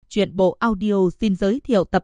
Truyện bộ audio xin giới thiệu tập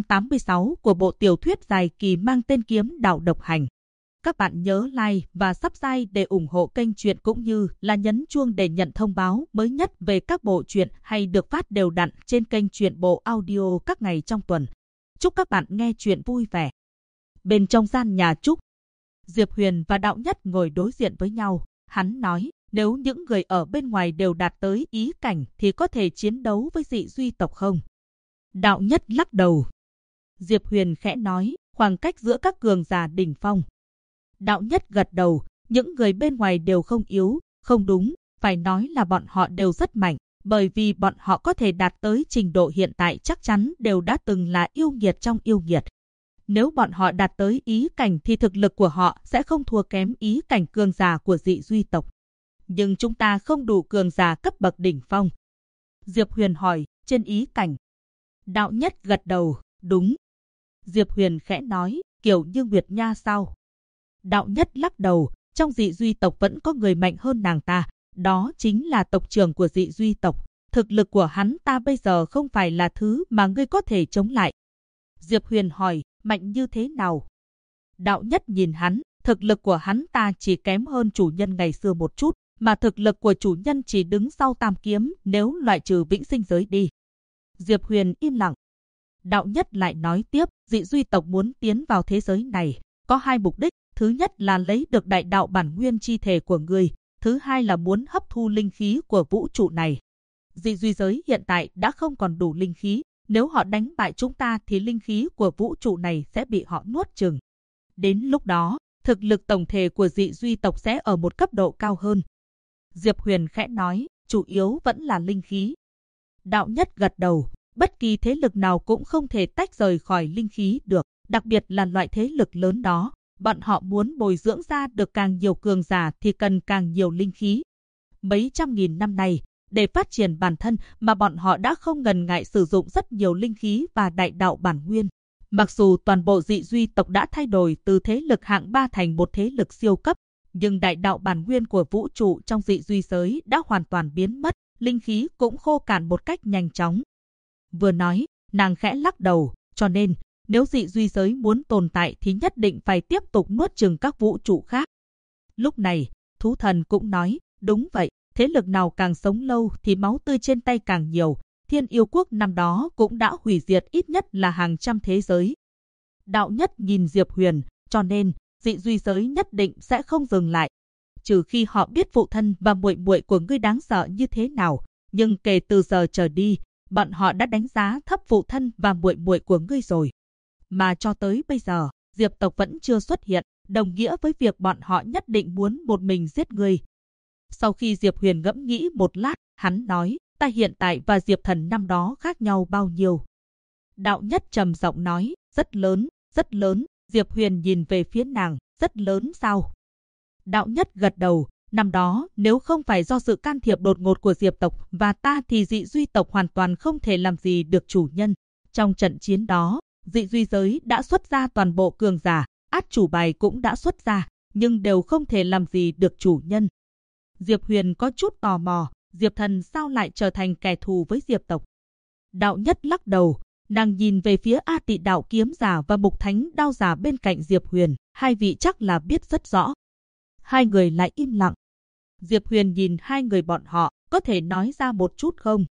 286 của bộ tiểu thuyết dài kỳ mang tên Kiếm Đạo Độc Hành. Các bạn nhớ like và subscribe để ủng hộ kênh truyện cũng như là nhấn chuông để nhận thông báo mới nhất về các bộ truyện hay được phát đều đặn trên kênh truyện bộ audio các ngày trong tuần. Chúc các bạn nghe truyện vui vẻ. Bên trong gian nhà Trúc, Diệp Huyền và Đạo Nhất ngồi đối diện với nhau. Hắn nói, nếu những người ở bên ngoài đều đạt tới ý cảnh thì có thể chiến đấu với dị duy tộc không? Đạo Nhất lắc đầu. Diệp Huyền khẽ nói, khoảng cách giữa các cường giả đỉnh phong. Đạo Nhất gật đầu, những người bên ngoài đều không yếu, không đúng, phải nói là bọn họ đều rất mạnh, bởi vì bọn họ có thể đạt tới trình độ hiện tại chắc chắn đều đã từng là yêu nghiệt trong yêu nghiệt. Nếu bọn họ đạt tới ý cảnh thì thực lực của họ sẽ không thua kém ý cảnh cường giả của dị duy tộc. Nhưng chúng ta không đủ cường giả cấp bậc đỉnh phong. Diệp Huyền hỏi, trên ý cảnh. Đạo Nhất gật đầu, đúng. Diệp Huyền khẽ nói, kiểu như Nguyệt Nha sao? Đạo Nhất lắc đầu, trong dị duy tộc vẫn có người mạnh hơn nàng ta, đó chính là tộc trưởng của dị duy tộc. Thực lực của hắn ta bây giờ không phải là thứ mà ngươi có thể chống lại. Diệp Huyền hỏi, mạnh như thế nào? Đạo Nhất nhìn hắn, thực lực của hắn ta chỉ kém hơn chủ nhân ngày xưa một chút, mà thực lực của chủ nhân chỉ đứng sau Tam Kiếm nếu loại trừ vĩnh sinh giới đi. Diệp Huyền im lặng. Đạo Nhất lại nói tiếp, dị duy tộc muốn tiến vào thế giới này, có hai mục đích. Thứ nhất là lấy được đại đạo bản nguyên chi thể của người, thứ hai là muốn hấp thu linh khí của vũ trụ này. Dị duy giới hiện tại đã không còn đủ linh khí, nếu họ đánh bại chúng ta thì linh khí của vũ trụ này sẽ bị họ nuốt chửng. Đến lúc đó, thực lực tổng thể của dị duy tộc sẽ ở một cấp độ cao hơn. Diệp Huyền khẽ nói, chủ yếu vẫn là linh khí. Đạo Nhất gật đầu, bất kỳ thế lực nào cũng không thể tách rời khỏi linh khí được, đặc biệt là loại thế lực lớn đó. Bọn họ muốn bồi dưỡng ra được càng nhiều cường giả thì cần càng nhiều linh khí. Mấy trăm nghìn năm nay, để phát triển bản thân mà bọn họ đã không ngần ngại sử dụng rất nhiều linh khí và đại đạo bản nguyên. Mặc dù toàn bộ dị duy tộc đã thay đổi từ thế lực hạng 3 thành một thế lực siêu cấp, nhưng đại đạo bản nguyên của vũ trụ trong dị duy giới đã hoàn toàn biến mất, linh khí cũng khô cạn một cách nhanh chóng. Vừa nói, nàng khẽ lắc đầu, cho nên, nếu dị duy giới muốn tồn tại thì nhất định phải tiếp tục nuốt chửng các vũ trụ khác. Lúc này, thú thần cũng nói, đúng vậy, thế lực nào càng sống lâu thì máu tươi trên tay càng nhiều. Thiên Yêu Quốc năm đó cũng đã hủy diệt ít nhất là hàng trăm thế giới. Đạo Nhất nhìn Diệp Huyền, cho nên dị duy giới nhất định sẽ không dừng lại. Trừ khi họ biết phụ thân và muội muội của ngươi đáng sợ như thế nào, nhưng kể từ giờ trở đi, bọn họ đã đánh giá thấp phụ thân và muội muội của ngươi rồi. Mà cho tới bây giờ, Diệp tộc vẫn chưa xuất hiện, đồng nghĩa với việc bọn họ nhất định muốn một mình giết ngươi. Sau khi Diệp Huyền ngẫm nghĩ một lát, hắn nói, ta hiện tại và Diệp Thần năm đó khác nhau bao nhiêu? Đạo Nhất trầm giọng nói, rất lớn, rất lớn. Diệp Huyền nhìn về phía nàng, rất lớn sao? Đạo Nhất gật đầu, năm đó nếu không phải do sự can thiệp đột ngột của Diệp tộc và ta thì dị duy tộc hoàn toàn không thể làm gì được chủ nhân. Trong trận chiến đó, dị duy giới đã xuất ra toàn bộ cường giả, át chủ bài cũng đã xuất ra, nhưng đều không thể làm gì được chủ nhân. Diệp Huyền có chút tò mò, Diệp Thần sao lại trở thành kẻ thù với Diệp tộc? Đạo Nhất lắc đầu, nàng nhìn về phía A Tị Đạo Kiếm Giả và Mục Thánh Đao Giả bên cạnh Diệp Huyền, hai vị chắc là biết rất rõ. Hai người lại im lặng. Diệp Huyền nhìn hai người bọn họ, có thể nói ra một chút không?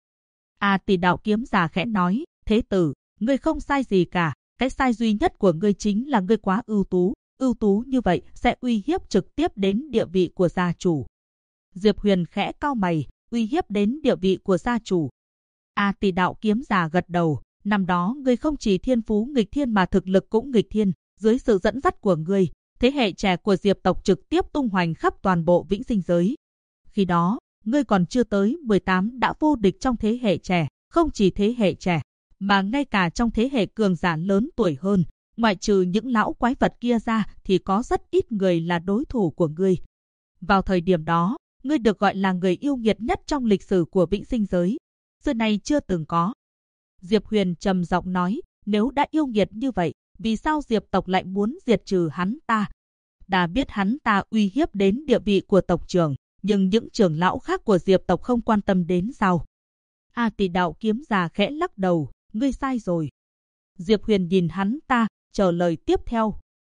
A Tị Đạo Kiếm Giả khẽ nói, thế tử, ngươi không sai gì cả, cái sai duy nhất của ngươi chính là ngươi quá ưu tú như vậy sẽ uy hiếp trực tiếp đến địa vị của gia chủ. Diệp Huyền khẽ cau mày, uy hiếp đến địa vị của gia chủ. A Tị Đạo Kiếm Giả gật đầu, năm đó ngươi không chỉ thiên phú nghịch thiên mà thực lực cũng nghịch thiên, dưới sự dẫn dắt của ngươi, thế hệ trẻ của Diệp tộc trực tiếp tung hoành khắp toàn bộ vĩnh sinh giới. Khi đó, ngươi còn chưa tới 18 đã vô địch trong thế hệ trẻ, không chỉ thế hệ trẻ, mà ngay cả trong thế hệ cường giả lớn tuổi hơn, ngoại trừ những lão quái vật kia ra thì có rất ít người là đối thủ của ngươi. Vào thời điểm đó, ngươi được gọi là người yêu nghiệt nhất trong lịch sử của vĩnh sinh giới. Xưa nay chưa từng có. Diệp Huyền trầm giọng nói, nếu đã yêu nghiệt như vậy, vì sao Diệp tộc lại muốn diệt trừ hắn ta? Đã biết hắn ta uy hiếp đến địa vị của tộc trưởng, nhưng những trưởng lão khác của Diệp tộc không quan tâm đến sao? A Tỷ đạo kiếm già khẽ lắc đầu, ngươi sai rồi. Diệp Huyền nhìn hắn ta, chờ lời tiếp theo.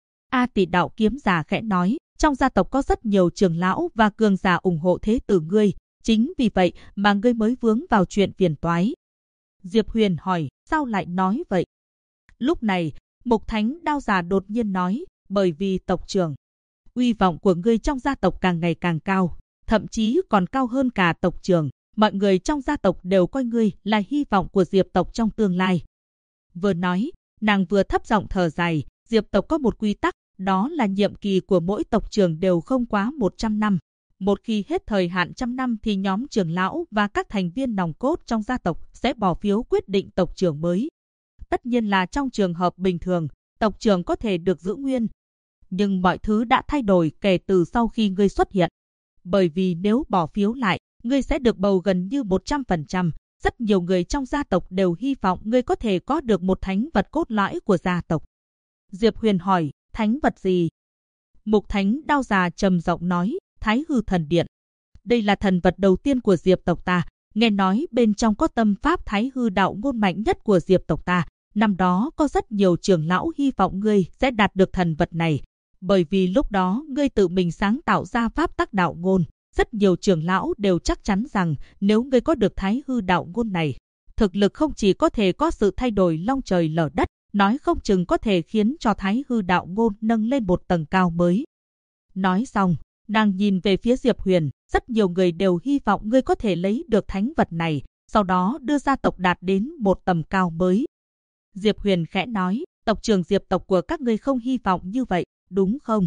A Tỷ đạo kiếm già khẽ nói, trong gia tộc có rất nhiều trưởng lão và cường giả ủng hộ thế tử ngươi, chính vì vậy mà ngươi mới vướng vào chuyện phiền toái. Diệp Huyền hỏi, sao lại nói vậy? Lúc này, Mục Thánh Đao già đột nhiên nói, bởi vì tộc trưởng, uy vọng của ngươi trong gia tộc càng ngày càng cao, thậm chí còn cao hơn cả tộc trưởng. Mọi người trong gia tộc đều coi ngươi là hy vọng của Diệp tộc trong tương lai. Vừa nói, nàng vừa thấp giọng thở dài. Diệp tộc có một quy tắc, đó là nhiệm kỳ của mỗi tộc trưởng đều không quá 100 năm. Một khi hết thời hạn 100 năm thì nhóm trưởng lão và các thành viên nòng cốt trong gia tộc sẽ bỏ phiếu quyết định tộc trưởng mới. Tất nhiên là trong trường hợp bình thường, tộc trưởng có thể được giữ nguyên. Nhưng mọi thứ đã thay đổi kể từ sau khi ngươi xuất hiện. Bởi vì nếu bỏ phiếu lại, ngươi sẽ được bầu gần như 100%. Rất nhiều người trong gia tộc đều hy vọng ngươi có thể có được một thánh vật cốt lõi của gia tộc. Diệp Huyền hỏi, thánh vật gì? Mục Thánh Đao già trầm giọng nói, Thái Hư Thần Điện. Đây là thần vật đầu tiên của Diệp tộc ta. Nghe nói bên trong có tâm pháp Thái Hư đạo ngôn mạnh nhất của Diệp tộc ta. Năm đó có rất nhiều trưởng lão hy vọng ngươi sẽ đạt được thần vật này. Bởi vì lúc đó ngươi tự mình sáng tạo ra pháp tắc đạo ngôn. Rất nhiều trưởng lão đều chắc chắn rằng nếu ngươi có được Thái Hư đạo ngôn này, thực lực không chỉ có thể có sự thay đổi long trời lở đất, nói không chừng có thể khiến cho Thái Hư đạo ngôn nâng lên một tầng cao mới. Nói xong, nàng nhìn về phía Diệp Huyền, rất nhiều người đều hy vọng ngươi có thể lấy được thánh vật này, sau đó đưa gia tộc đạt đến một tầm cao mới. Diệp Huyền khẽ nói, tộc trưởng Diệp tộc của các ngươi không hy vọng như vậy, đúng không?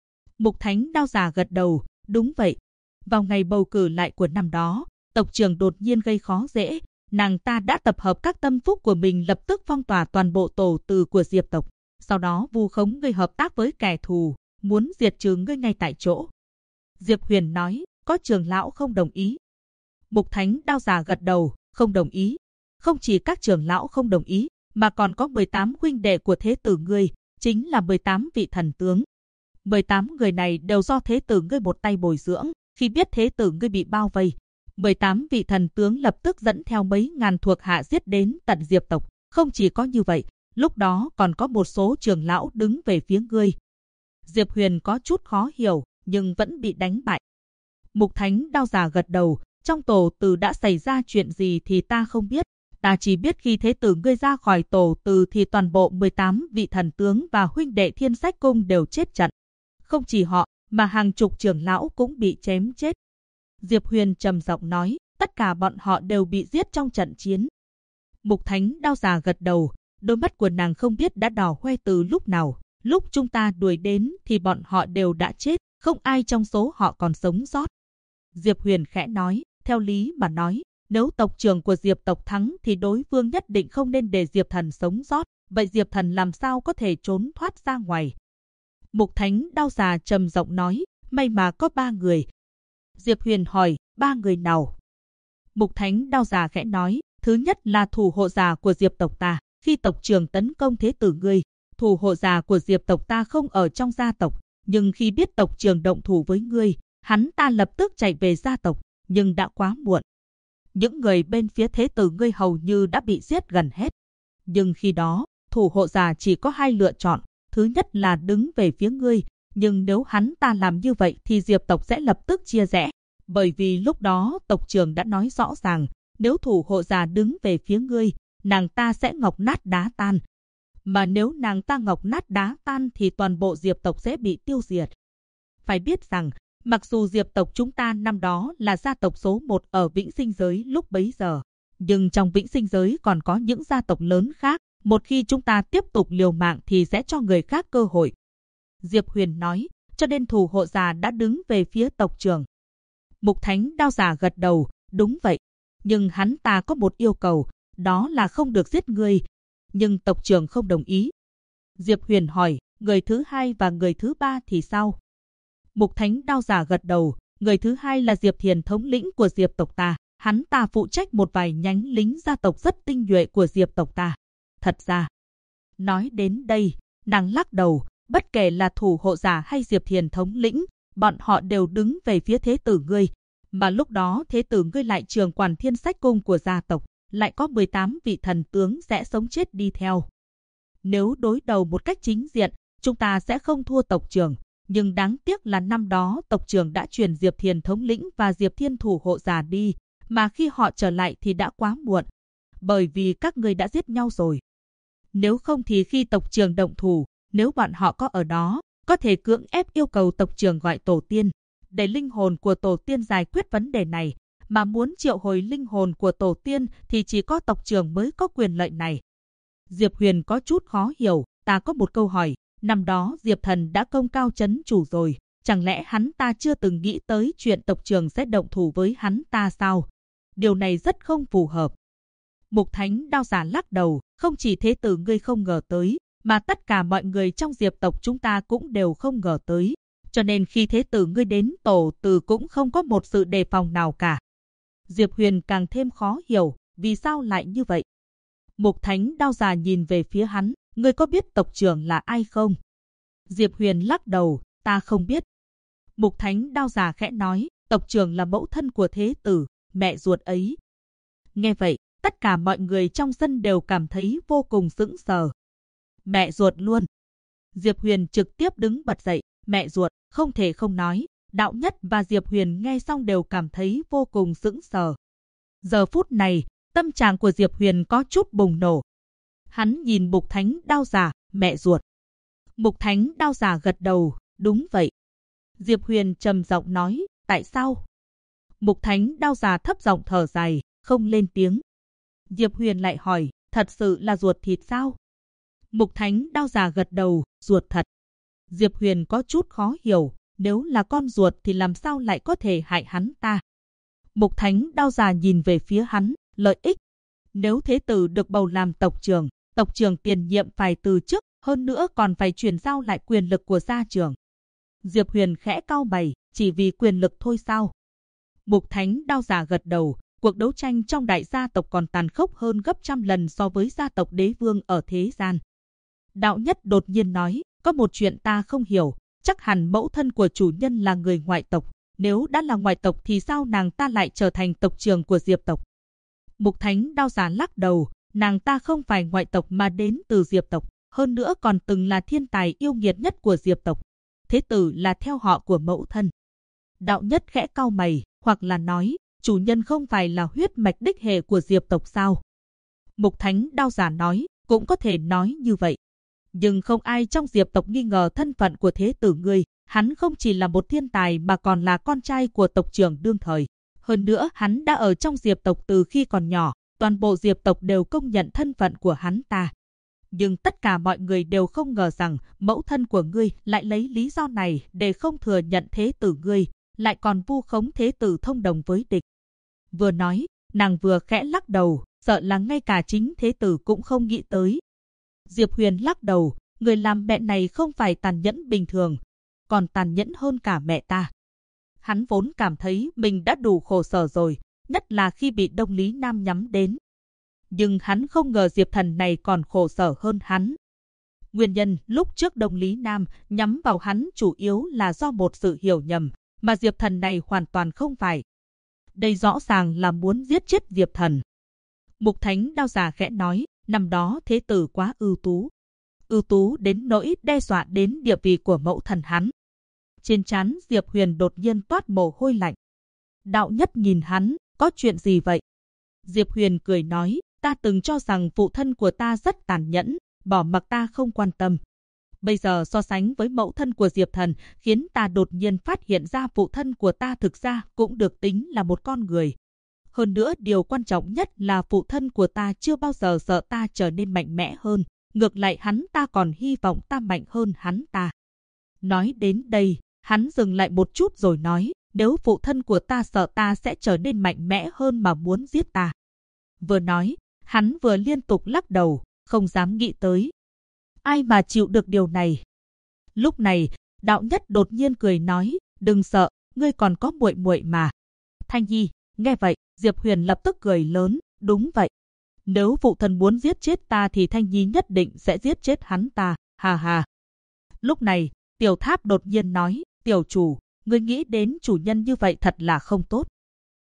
Mục Thánh Đao già gật đầu, đúng vậy. Vào ngày bầu cử lại của năm đó, tộc trưởng đột nhiên gây khó dễ. Nàng ta đã tập hợp các tâm phúc của mình lập tức phong tỏa toàn bộ tổ từ của Diệp tộc. Sau đó vu khống ngươi hợp tác với kẻ thù, muốn diệt trừ ngươi ngay tại chỗ. Diệp Huyền nói, có trưởng lão không đồng ý. Mục Thánh Đao già gật đầu, không đồng ý. Không chỉ các trưởng lão không đồng ý, mà còn có 18 huynh đệ của thế tử ngươi, chính là 18 vị thần tướng. 18 người này đều do thế tử ngươi một tay bồi dưỡng. Khi biết thế tử ngươi bị bao vây, 18 vị thần tướng lập tức dẫn theo mấy ngàn thuộc hạ giết đến tận Diệp tộc. Không chỉ có như vậy, lúc đó còn có một số trưởng lão đứng về phía ngươi. Diệp Huyền có chút khó hiểu, nhưng vẫn bị đánh bại. Mục Thánh Đao già gật đầu, trong tổ từ đã xảy ra chuyện gì thì ta không biết. Ta chỉ biết khi thế tử ngươi ra khỏi tổ từ thì toàn bộ 18 vị thần tướng và huynh đệ Thiên Sách Cung đều chết trận. Không chỉ họ, mà hàng chục trưởng lão cũng bị chém chết. Diệp Huyền trầm giọng nói, tất cả bọn họ đều bị giết trong trận chiến. Mục Thánh Đao già gật đầu, đôi mắt của nàng không biết đã đỏ hoe từ lúc nào. Lúc chúng ta đuổi đến thì bọn họ đều đã chết, không ai trong số họ còn sống sót. Diệp Huyền khẽ nói, theo lý mà nói, nếu tộc trưởng của Diệp tộc thắng thì đối phương nhất định không nên để Diệp Thần sống sót. Vậy Diệp Thần làm sao có thể trốn thoát ra ngoài? Mục Thánh Đao già trầm giọng nói, may mà có 3 người. Diệp Huyền hỏi, 3 người nào? Mục Thánh Đao già khẽ nói, thứ nhất là thủ hộ giả của Diệp tộc ta. Khi tộc trưởng tấn công thế tử ngươi, thủ hộ giả của Diệp tộc ta không ở trong gia tộc. Nhưng khi biết tộc trưởng động thủ với ngươi, hắn ta lập tức chạy về gia tộc, nhưng đã quá muộn. Những người bên phía thế tử ngươi hầu như đã bị giết gần hết. Nhưng khi đó, thủ hộ giả chỉ có 2 lựa chọn. Thứ nhất là đứng về phía ngươi, nhưng nếu hắn ta làm như vậy thì Diệp tộc sẽ lập tức chia rẽ. Bởi vì lúc đó tộc trưởng đã nói rõ ràng, nếu thủ hộ giả đứng về phía ngươi, nàng ta sẽ ngọc nát đá tan. Mà nếu nàng ta ngọc nát đá tan thì toàn bộ Diệp tộc sẽ bị tiêu diệt. Phải biết rằng, mặc dù Diệp tộc chúng ta năm đó là gia tộc số 1 ở Vĩnh Sinh Giới lúc bấy giờ, nhưng trong Vĩnh Sinh Giới còn có những gia tộc lớn khác. Một khi chúng ta tiếp tục liều mạng thì sẽ cho người khác cơ hội. Diệp Huyền nói, cho nên thủ hộ giả đã đứng về phía tộc trưởng. Mục Thánh Đao già gật đầu, đúng vậy. Nhưng hắn ta có một yêu cầu, đó là không được giết ngươi. Nhưng tộc trưởng không đồng ý. Diệp Huyền hỏi, người thứ 2 và người thứ 3 thì sao? Mục Thánh Đao già gật đầu, người thứ 2 là Diệp Thiền, thống lĩnh của Diệp tộc ta. Hắn ta phụ trách một vài nhánh lính gia tộc rất tinh nhuệ của Diệp tộc ta. Thật ra, nói đến đây, nàng lắc đầu, bất kể là thủ hộ giả hay Diệp Thiền thống lĩnh, bọn họ đều đứng về phía thế tử ngươi. Mà lúc đó thế tử ngươi lại trưởng quản Thiên Sách Cung của gia tộc, lại có 18 vị thần tướng sẽ sống chết đi theo. Nếu đối đầu một cách chính diện, chúng ta sẽ không thua tộc trưởng. Nhưng đáng tiếc là năm đó tộc trưởng đã truyền Diệp Thiền thống lĩnh và Diệp Thiên thủ hộ giả đi, mà khi họ trở lại thì đã quá muộn, bởi vì các ngươi đã giết nhau rồi. Nếu không thì khi tộc trưởng động thủ, nếu bọn họ có ở đó, có thể cưỡng ép yêu cầu tộc trưởng gọi tổ tiên, để linh hồn của tổ tiên giải quyết vấn đề này, mà muốn triệu hồi linh hồn của tổ tiên thì chỉ có tộc trưởng mới có quyền lợi này. Diệp Huyền có chút khó hiểu, ta có một câu hỏi, năm đó Diệp Thần đã công cao trấn chủ rồi, chẳng lẽ hắn ta chưa từng nghĩ tới chuyện tộc trưởng sẽ động thủ với hắn ta sao? Điều này rất không phù hợp. Mục Thánh Đao Giả lắc đầu, không chỉ thế tử ngươi không ngờ tới, mà tất cả mọi người trong Diệp tộc chúng ta cũng đều không ngờ tới. Cho nên khi thế tử ngươi đến tổ từ cũng không có một sự đề phòng nào cả. Diệp Huyền càng thêm khó hiểu, vì sao lại như vậy? Mục Thánh Đao Giả nhìn về phía hắn, ngươi có biết tộc trưởng là ai không? Diệp Huyền lắc đầu, ta không biết. Mục Thánh Đao Giả khẽ nói, tộc trưởng là mẫu thân của thế tử, mẹ ruột ấy. Nghe vậy, tất cả mọi người trong sân đều cảm thấy vô cùng sững sờ. Mẹ ruột luôn. Diệp Huyền trực tiếp đứng bật dậy, mẹ ruột, không thể không nói. Đạo Nhất và Diệp Huyền nghe xong đều cảm thấy vô cùng sững sờ. Giờ phút này, tâm trạng của Diệp Huyền có chút bùng nổ. Hắn nhìn Mục Thánh Đao Giả, mẹ ruột. Mục Thánh Đao Giả gật đầu, đúng vậy. Diệp Huyền trầm giọng nói, tại sao? Mục Thánh Đao Giả thấp giọng thở dài, không lên tiếng. Diệp Huyền lại hỏi, thật sự là ruột thịt sao? Mục Thánh Đao Giả gật đầu, ruột thật. Diệp Huyền có chút khó hiểu, nếu là con ruột thì làm sao lại có thể hại hắn ta? Mục Thánh Đao Giả nhìn về phía hắn, lợi ích. Nếu thế tử được bầu làm tộc trưởng tiền nhiệm phải từ chức, hơn nữa còn phải chuyển giao lại quyền lực của gia trưởng. Diệp Huyền khẽ cau mày, chỉ vì quyền lực thôi sao? Mục Thánh Đao Giả gật đầu, cuộc đấu tranh trong đại gia tộc còn tàn khốc hơn gấp trăm lần so với gia tộc đế vương ở thế gian. Đạo Nhất đột nhiên nói, có một chuyện ta không hiểu, chắc hẳn mẫu thân của chủ nhân là người ngoại tộc. Nếu đã là ngoại tộc thì sao nàng ta lại trở thành tộc trưởng của Diệp tộc? Mục Thánh Đao Giả lắc đầu, nàng ta không phải ngoại tộc mà đến từ Diệp tộc, hơn nữa còn từng là thiên tài yêu nghiệt nhất của Diệp tộc. Thế tử là theo họ của mẫu thân. Đạo Nhất khẽ cau mày, hoặc là nói, chủ nhân không phải là huyết mạch đích hệ của Diệp tộc sao? Mục Thánh Đao Giả nói, cũng có thể nói như vậy. Nhưng không ai trong Diệp tộc nghi ngờ thân phận của thế tử ngươi. Hắn không chỉ là một thiên tài mà còn là con trai của tộc trưởng đương thời. Hơn nữa hắn đã ở trong Diệp tộc từ khi còn nhỏ, toàn bộ Diệp tộc đều công nhận thân phận của hắn ta. Nhưng tất cả mọi người đều không ngờ rằng mẫu thân của ngươi lại lấy lý do này để không thừa nhận thế tử ngươi, lại còn vu khống thế tử thông đồng với địch. Vừa nói, nàng vừa khẽ lắc đầu, sợ là ngay cả chính thế tử cũng không nghĩ tới. Diệp Huyền lắc đầu, người làm mẹ này không phải tàn nhẫn bình thường, còn tàn nhẫn hơn cả mẹ ta. Hắn vốn cảm thấy mình đã đủ khổ sở rồi, nhất là khi bị Đông Lý Nam nhắm đến. Nhưng hắn không ngờ Diệp Thần này còn khổ sở hơn hắn. Nguyên nhân lúc trước Đông Lý Nam nhắm vào hắn chủ yếu là do một sự hiểu nhầm, mà Diệp Thần này hoàn toàn không phải. Đây rõ ràng là muốn giết chết Diệp Thần. Mục Thánh Đao Giả khẽ nói, năm đó thế tử quá ưu tú đến nỗi đe dọa đến địa vị của mẫu thần hắn. Trên trán Diệp Huyền đột nhiên toát mồ hôi lạnh. Đạo Nhất nhìn hắn, có chuyện gì vậy? Diệp Huyền cười nói, ta từng cho rằng phụ thân của ta rất tàn nhẫn, bỏ mặc ta không quan tâm. Bây giờ so sánh với mẫu thân của Diệp Thần, khiến ta đột nhiên phát hiện ra phụ thân của ta thực ra cũng được tính là một con người. Hơn nữa điều quan trọng nhất là phụ thân của ta chưa bao giờ sợ ta trở nên mạnh mẽ hơn. Ngược lại hắn ta còn hy vọng ta mạnh hơn hắn ta. Nói đến đây, hắn dừng lại một chút rồi nói, nếu phụ thân của ta sợ ta sẽ trở nên mạnh mẽ hơn mà muốn giết ta. Vừa nói, hắn vừa liên tục lắc đầu, không dám nghĩ tới. Ai mà chịu được điều này? Lúc này, Đạo Nhất đột nhiên cười nói, đừng sợ, ngươi còn có muội muội mà. Thanh Nhi, nghe vậy, Diệp Huyền lập tức cười lớn, đúng vậy. Nếu phụ thân muốn giết chết ta thì Thanh Nhi nhất định sẽ giết chết hắn ta, hà hà. Lúc này, Tiểu Tháp đột nhiên nói, tiểu chủ, ngươi nghĩ đến chủ nhân như vậy thật là không tốt.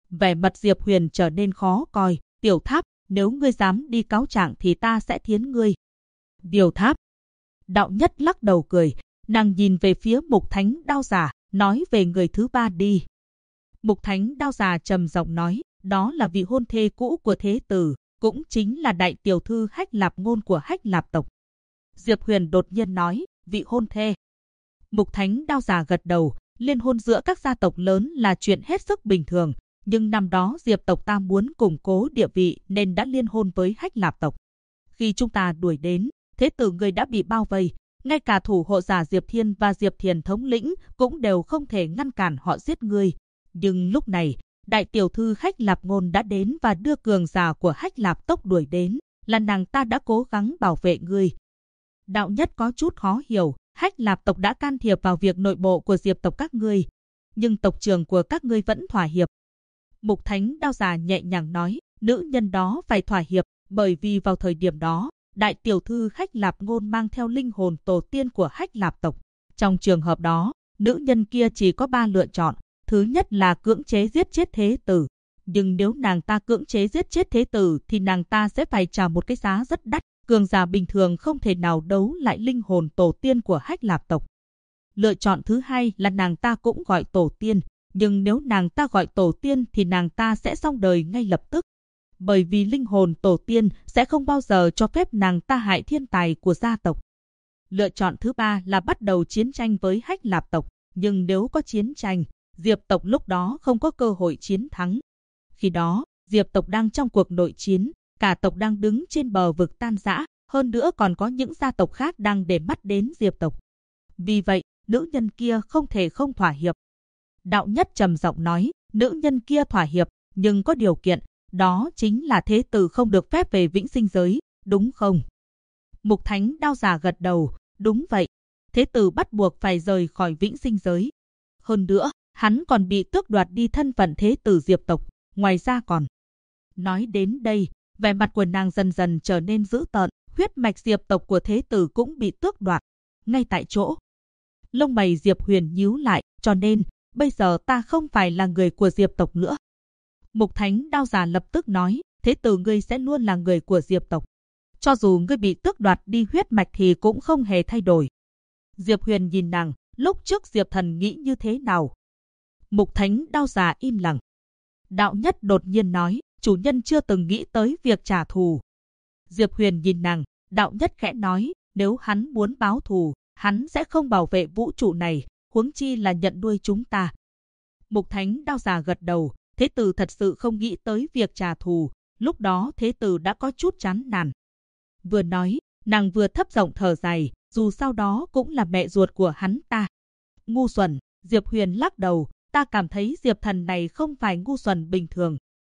Vẻ mặt Diệp Huyền trở nên khó coi. Tiểu Tháp, nếu ngươi dám đi cáo trạng thì ta sẽ thiến ngươi. Điều Tháp. Đạo Nhất lắc đầu cười, nàng nhìn về phía Mục Thánh Đao Giả, nói về người thứ ba đi. Mục Thánh Đao Giả trầm giọng nói, đó là vị hôn thê cũ của Thế Tử, cũng chính là đại tiểu thư Hách Lạp Ngôn của Hách Lạp tộc. Diệp Huyền đột nhiên nói, vị hôn thê. Mục Thánh Đao Giả gật đầu, liên hôn giữa các gia tộc lớn là chuyện hết sức bình thường, nhưng năm đó Diệp tộc ta muốn củng cố địa vị nên đã liên hôn với Hách Lạp tộc. Khi chúng ta đuổi đến, Thế Tử người đã bị bao vây, ngay cả thủ hộ giả Diệp Thiên và Diệp Thiền thống lĩnh cũng đều không thể ngăn cản họ giết ngươi. Nhưng lúc này, đại tiểu thư Hách Lạp Ngôn đã đến và đưa cường giả của Hách Lạp tộc đuổi đến, là nàng ta đã cố gắng bảo vệ ngươi. Đạo Nhất có chút khó hiểu, Hách Lạp tộc đã can thiệp vào việc nội bộ của Diệp tộc các ngươi, nhưng tộc trưởng của các ngươi vẫn thỏa hiệp. Mục Thánh Đao Giả nhẹ nhàng nói, nữ nhân đó phải thỏa hiệp, bởi vì vào thời điểm đó, đại tiểu thư Hách Lạp Ngôn mang theo linh hồn tổ tiên của Hách Lạp tộc. Trong trường hợp đó, nữ nhân kia chỉ có 3 lựa chọn. Thứ nhất là cưỡng chế giết chết Thế Tử. Nhưng nếu nàng ta cưỡng chế giết chết Thế Tử thì nàng ta sẽ phải trả một cái giá rất đắt. Cường giả bình thường không thể nào đấu lại linh hồn tổ tiên của Hách Lạp tộc. Lựa chọn thứ hai là nàng ta cũng gọi tổ tiên. Nhưng nếu nàng ta gọi tổ tiên thì nàng ta sẽ xong đời ngay lập tức. Bởi vì linh hồn tổ tiên sẽ không bao giờ cho phép nàng ta hại thiên tài của gia tộc. Lựa chọn thứ ba là bắt đầu chiến tranh với Hách Lạp tộc. Nhưng nếu có chiến tranh, Diệp tộc lúc đó không có cơ hội chiến thắng. Khi đó, Diệp tộc đang trong cuộc nội chiến, cả tộc đang đứng trên bờ vực tan rã, hơn nữa còn có những gia tộc khác đang để mắt đến Diệp tộc. Vì vậy, nữ nhân kia không thể không thỏa hiệp. Đạo Nhất trầm giọng nói, nữ nhân kia thỏa hiệp, nhưng có điều kiện, đó chính là Thế Tử không được phép về Vĩnh Sinh giới, đúng không? Mục Thánh Đao Giả gật đầu, đúng vậy. Thế Tử bắt buộc phải rời khỏi Vĩnh Sinh giới. Hơn nữa, hắn còn bị tước đoạt đi thân phận Thế Tử Diệp tộc, ngoài ra còn. Nói đến đây, vẻ mặt của nàng dần dần trở nên dữ tợn, huyết mạch Diệp tộc của Thế Tử cũng bị tước đoạt, ngay tại chỗ. Lông mày Diệp Huyền nhíu lại, cho nên, bây giờ ta không phải là người của Diệp tộc nữa. Mục Thánh Đao Giả lập tức nói, Thế Tử ngươi sẽ luôn là người của Diệp tộc. Cho dù ngươi bị tước đoạt đi huyết mạch thì cũng không hề thay đổi. Diệp Huyền nhìn nàng, lúc trước Diệp Thần nghĩ như thế nào? Mục Thánh Đao Giả im lặng. Đạo Nhất đột nhiên nói, chủ nhân chưa từng nghĩ tới việc trả thù. Diệp Huyền nhìn nàng, Đạo Nhất khẽ nói, nếu hắn muốn báo thù, hắn sẽ không bảo vệ vũ trụ này, huống chi là nhận nuôi chúng ta. Mục Thánh Đao Giả gật đầu, Thế Tử thật sự không nghĩ tới việc trả thù, lúc đó Thế Tử đã có chút chán nản. Vừa nói, nàng vừa thấp giọng thở dài, dù sau đó cũng là mẹ ruột của hắn ta. Ngu xuẩn, Diệp Huyền lắc đầu, ta cảm thấy Diệp Thần này không phải ngu xuẩn bình thường.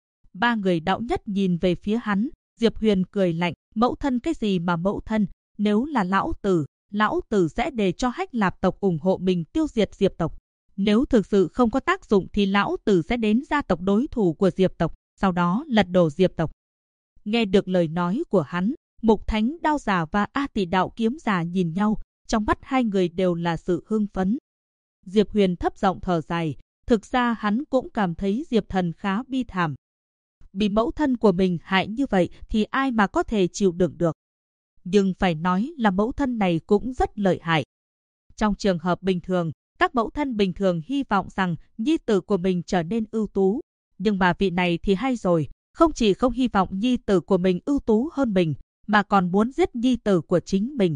Ba người Đạo Nhất nhìn về phía hắn, Diệp Huyền cười lạnh, mẫu thân cái gì mà mẫu thân, nếu là lão tử sẽ để cho Hách Lạp tộc ủng hộ mình tiêu diệt Diệp tộc. Nếu thực sự không có tác dụng thì lão tử sẽ đến gia tộc đối thủ của Diệp tộc, sau đó lật đổ Diệp tộc. Nghe được lời nói của hắn, Mục Thánh Đao Giả và A Tỷ Đạo Kiếm Giả nhìn nhau, trong mắt hai người đều là sự hưng phấn. Diệp Huyền thấp giọng thở dài, thực ra hắn cũng cảm thấy Diệp Thần khá bi thảm. Bị mẫu thân của mình hại như vậy thì ai mà có thể chịu đựng được. Nhưng phải nói là mẫu thân này cũng rất lợi hại. Trong trường hợp bình thường, các mẫu thân bình thường hy vọng rằng nhi tử của mình trở nên ưu tú. Nhưng mà vị này thì hay rồi, không chỉ không hy vọng nhi tử của mình ưu tú hơn mình, mà còn muốn giết nhi tử của chính mình.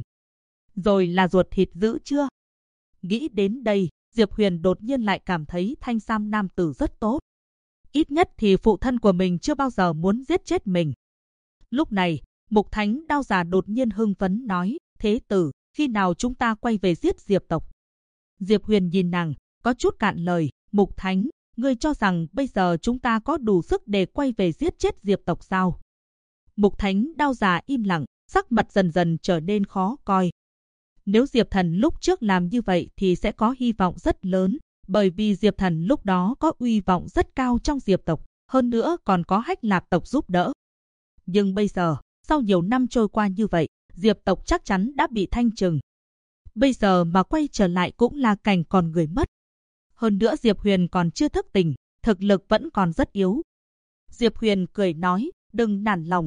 Rồi là ruột thịt dữ chưa? Nghĩ đến đây, Diệp Huyền đột nhiên lại cảm thấy thanh sam nam tử rất tốt. Ít nhất thì phụ thân của mình chưa bao giờ muốn giết chết mình. Lúc này, Mục Thánh Đao Giả đột nhiên hưng phấn nói, Thế Tử, khi nào chúng ta quay về giết Diệp tộc? Diệp Huyền nhìn nàng, có chút cạn lời, Mục Thánh, ngươi cho rằng bây giờ chúng ta có đủ sức để quay về giết chết Diệp tộc sao? Mục Thánh Đao Giả im lặng, sắc mặt dần dần trở nên khó coi. Nếu Diệp Thần lúc trước làm như vậy thì sẽ có hy vọng rất lớn, bởi vì Diệp Thần lúc đó có uy vọng rất cao trong Diệp tộc, hơn nữa còn có Hách Lạp tộc giúp đỡ. Nhưng bây giờ, sau nhiều năm trôi qua như vậy, Diệp tộc chắc chắn đã bị thanh trừng. Bây giờ mà quay trở lại cũng là cảnh còn người mất. Hơn nữa Diệp Huyền còn chưa thức tỉnh, thực lực vẫn còn rất yếu. Diệp Huyền cười nói, đừng nản lòng.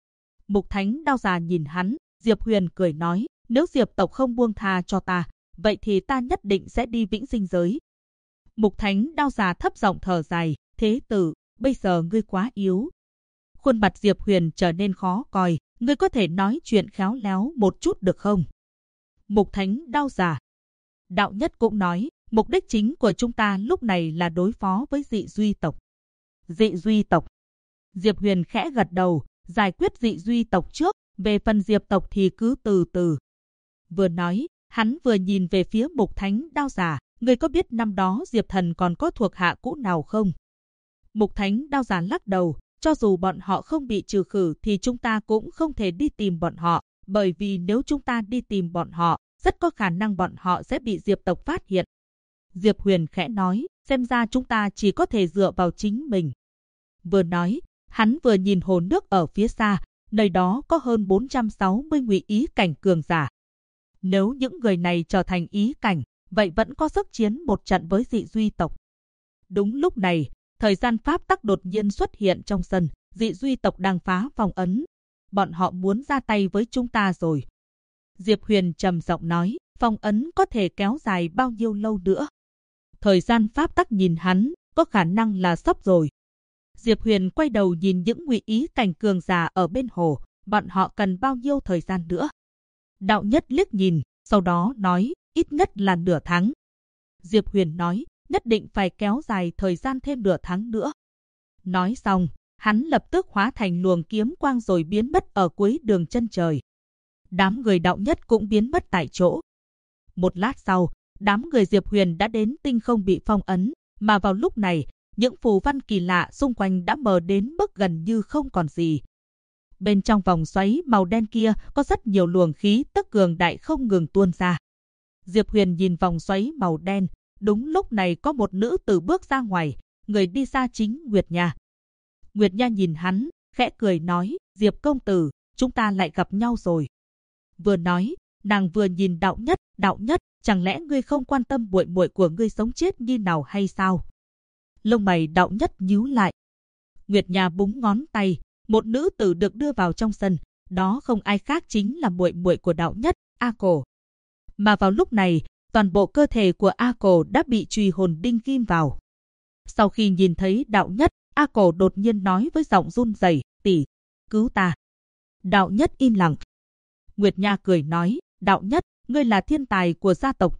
Mục Thánh Đao già nhìn hắn, Diệp Huyền cười nói, nếu Diệp tộc không buông tha cho ta, vậy thì ta nhất định sẽ đi vĩnh sinh giới. Mục Thánh Đao già thấp giọng thở dài, thế tử, bây giờ ngươi quá yếu. Khuôn mặt Diệp Huyền trở nên khó coi, ngươi có thể nói chuyện khéo léo một chút được không? Mục Thánh Đao già. Đạo Nhất cũng nói, mục đích chính của chúng ta lúc này là đối phó với dị duy tộc. Dị duy tộc. Diệp Huyền khẽ gật đầu, giải quyết dị duy tộc trước, về phần Diệp tộc thì cứ từ từ. Vừa nói, hắn vừa nhìn về phía Mục Thánh Đao già, ngươi có biết năm đó Diệp Thần còn có thuộc hạ cũ nào không? Mục Thánh Đao già lắc đầu, cho dù bọn họ không bị trừ khử thì chúng ta cũng không thể đi tìm bọn họ, bởi vì nếu chúng ta đi tìm bọn họ, rất có khả năng bọn họ sẽ bị Diệp tộc phát hiện. Diệp Huyền khẽ nói, xem ra chúng ta chỉ có thể dựa vào chính mình. Vừa nói, hắn vừa nhìn hồ nước ở phía xa, nơi đó có hơn 460 ngụy ý cảnh cường giả. Nếu những người này trở thành ý cảnh, vậy vẫn có sức chiến một trận với dị duy tộc. Đúng lúc này, thời gian pháp tắc đột nhiên xuất hiện trong sân, dị duy tộc đang phá phong ấn. Bọn họ muốn ra tay với chúng ta rồi. Diệp Huyền trầm giọng nói, phong ấn có thể kéo dài bao nhiêu lâu nữa? Thời gian pháp tắc nhìn hắn, có khả năng là sắp rồi. Diệp Huyền quay đầu nhìn những ngụy ý cảnh cường giả ở bên hồ, bọn họ cần bao nhiêu thời gian nữa? Đạo Nhất liếc nhìn, sau đó nói, ít nhất là nửa tháng. Diệp Huyền nói, nhất định phải kéo dài thời gian thêm nửa tháng nữa. Nói xong, hắn lập tức hóa thành luồng kiếm quang rồi biến mất ở cuối đường chân trời. Đám người Đạo Nhất cũng biến mất tại chỗ. Một lát sau, đám người Diệp Huyền đã đến tinh không bị phong ấn, mà vào lúc này, những phù văn kỳ lạ xung quanh đã mờ đến mức gần như không còn gì. Bên trong vòng xoáy màu đen kia có rất nhiều luồng khí tức cường đại không ngừng tuôn ra. Diệp Huyền nhìn vòng xoáy màu đen, đúng lúc này có một nữ tử bước ra ngoài, người đi ra chính Nguyệt Nha. Nguyệt Nha nhìn hắn, khẽ cười nói, Diệp công tử, chúng ta lại gặp nhau rồi. Vừa nói, nàng vừa nhìn Đạo Nhất, chẳng lẽ ngươi không quan tâm muội muội của ngươi sống chết như nào hay sao? Lông mày Đạo Nhất nhíu lại. Nguyệt Nha búng ngón tay, một nữ tử được đưa vào trong sân, đó không ai khác chính là muội muội của Đạo Nhất, A Cổ. Mà vào lúc này, toàn bộ cơ thể của A Cổ đã bị truy hồn đinh ghim vào. Sau khi nhìn thấy Đạo Nhất, A Cổ đột nhiên nói với giọng run rẩy, tỷ, cứu ta. Đạo Nhất im lặng. Nguyệt Nha cười nói, Đạo Nhất, ngươi là thiên tài của gia tộc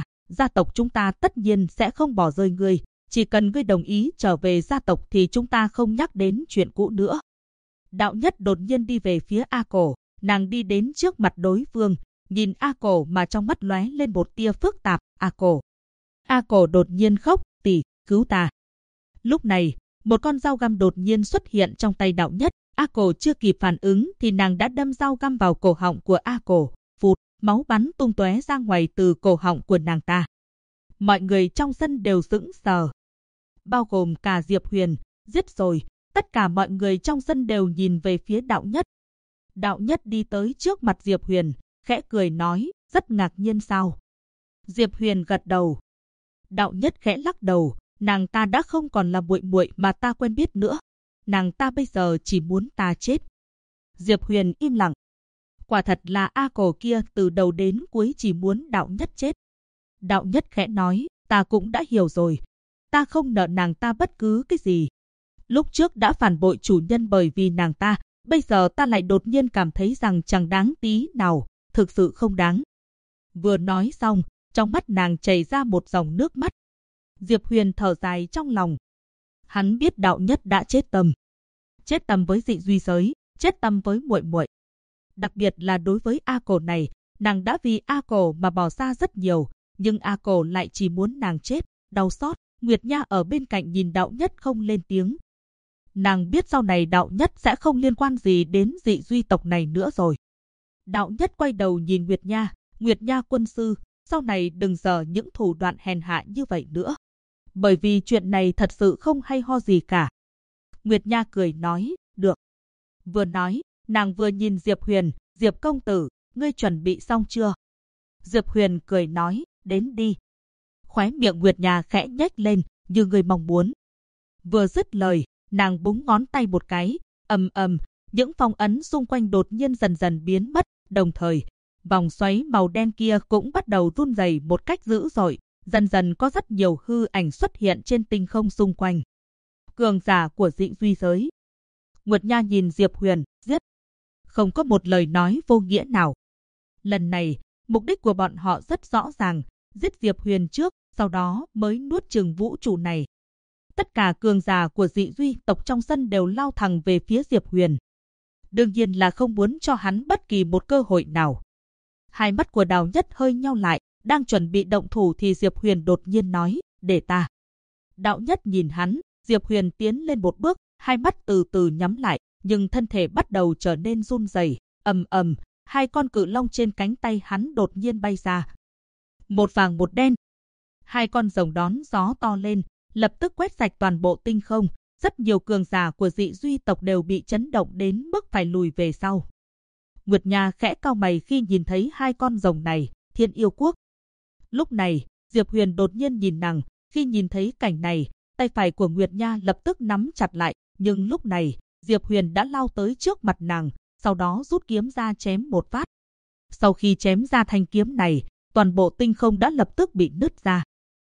chúng ta tất nhiên sẽ không bỏ rơi ngươi, chỉ cần ngươi đồng ý trở về gia tộc thì chúng ta không nhắc đến chuyện cũ nữa. Đạo Nhất đột nhiên đi về phía A Cổ, nàng đi đến trước mặt đối phương, nhìn A Cổ mà trong mắt lóe lên một tia phức tạp, A Cổ đột nhiên khóc, tỷ, cứu ta. Lúc này, một con dao găm đột nhiên xuất hiện trong tay Đạo Nhất, A Cổ chưa kịp phản ứng thì nàng đã đâm dao găm vào cổ họng của A Cổ, phụt, máu bắn tung tóe ra ngoài từ cổ họng của nàng ta. Mọi người trong sân đều sững sờ, bao gồm cả Diệp Huyền, giết rồi, tất cả mọi người trong sân đều nhìn về phía Đạo Nhất. Đạo Nhất đi tới trước mặt Diệp Huyền, khẽ cười nói, rất ngạc nhiên sao? Diệp Huyền gật đầu. Đạo Nhất khẽ lắc đầu, nàng ta đã không còn là muội muội mà ta quen biết nữa. Nàng ta bây giờ chỉ muốn ta chết. Diệp Huyền im lặng. Quả thật là A Cổ kia từ đầu đến cuối chỉ muốn Đạo Nhất chết. Đạo Nhất khẽ nói, ta cũng đã hiểu rồi. Ta không nợ nàng ta bất cứ cái gì. Lúc trước đã phản bội chủ nhân bởi vì nàng ta, bây giờ ta lại đột nhiên cảm thấy rằng chẳng đáng tí nào, thực sự không đáng. Vừa nói xong, trong mắt nàng chảy ra một dòng nước mắt. Diệp Huyền thở dài trong lòng. Hắn biết Đạo Nhất đã chết tâm. Chết tâm với dị duy giới, chết tâm với muội muội. Đặc biệt là đối với A Cổ này, nàng đã vì A Cổ mà bỏ ra rất nhiều, nhưng A Cổ lại chỉ muốn nàng chết, đau xót. Nguyệt Nha ở bên cạnh nhìn Đạo Nhất không lên tiếng. Nàng biết sau này Đạo Nhất sẽ không liên quan gì đến dị duy tộc này nữa rồi. Đạo Nhất quay đầu nhìn Nguyệt Nha quân sư, sau này đừng giở những thủ đoạn hèn hạ như vậy nữa. Bởi vì chuyện này thật sự không hay ho gì cả. Nguyệt Nha cười nói, được. Vừa nói, nàng vừa nhìn Diệp Huyền, Diệp công tử, ngươi chuẩn bị xong chưa? Diệp Huyền cười nói, đến đi. Khóe miệng Nguyệt Nha khẽ nhếch lên, như người mong muốn. Vừa dứt lời, nàng búng ngón tay một cái, ầm ầm, những phong ấn xung quanh đột nhiên dần dần biến mất, đồng thời, vòng xoáy màu đen kia cũng bắt đầu run rẩy một cách dữ dội, dần dần có rất nhiều hư ảnh xuất hiện trên tinh không xung quanh. Cường giả của dị duy giới. Nguyệt Nha nhìn Diệp Huyền, giết. Không có một lời nói vô nghĩa nào. Lần này, mục đích của bọn họ rất rõ ràng, giết Diệp Huyền trước, sau đó mới nuốt chửng vũ trụ này. Tất cả cường giả của dị duy tộc trong sân đều lao thẳng về phía Diệp Huyền. Đương nhiên là không muốn cho hắn bất kỳ một cơ hội nào. Hai mắt của Đào Nhất hơi nheo lại, đang chuẩn bị động thủ thì Diệp Huyền đột nhiên nói, để ta. Đạo Nhất nhìn hắn, Diệp Huyền tiến lên một bước, hai mắt từ từ nhắm lại, nhưng thân thể bắt đầu trở nên run rẩy, ầm ầm, hai con cự long trên cánh tay hắn đột nhiên bay ra. Một vàng một đen. Hai con rồng đón gió to lên, lập tức quét sạch toàn bộ tinh không, rất nhiều cường giả của dị duy tộc đều bị chấn động đến mức phải lùi về sau. Nguyệt Nha khẽ cau mày khi nhìn thấy hai con rồng này, Thiên Yêu Quốc. Lúc này, Diệp Huyền đột nhiên nhìn nàng, khi nhìn thấy cảnh này, tay phải của Nguyệt Nha lập tức nắm chặt lại, nhưng lúc này, Diệp Huyền đã lao tới trước mặt nàng, sau đó rút kiếm ra chém một phát. Sau khi chém ra thanh kiếm này, toàn bộ tinh không đã lập tức bị nứt ra.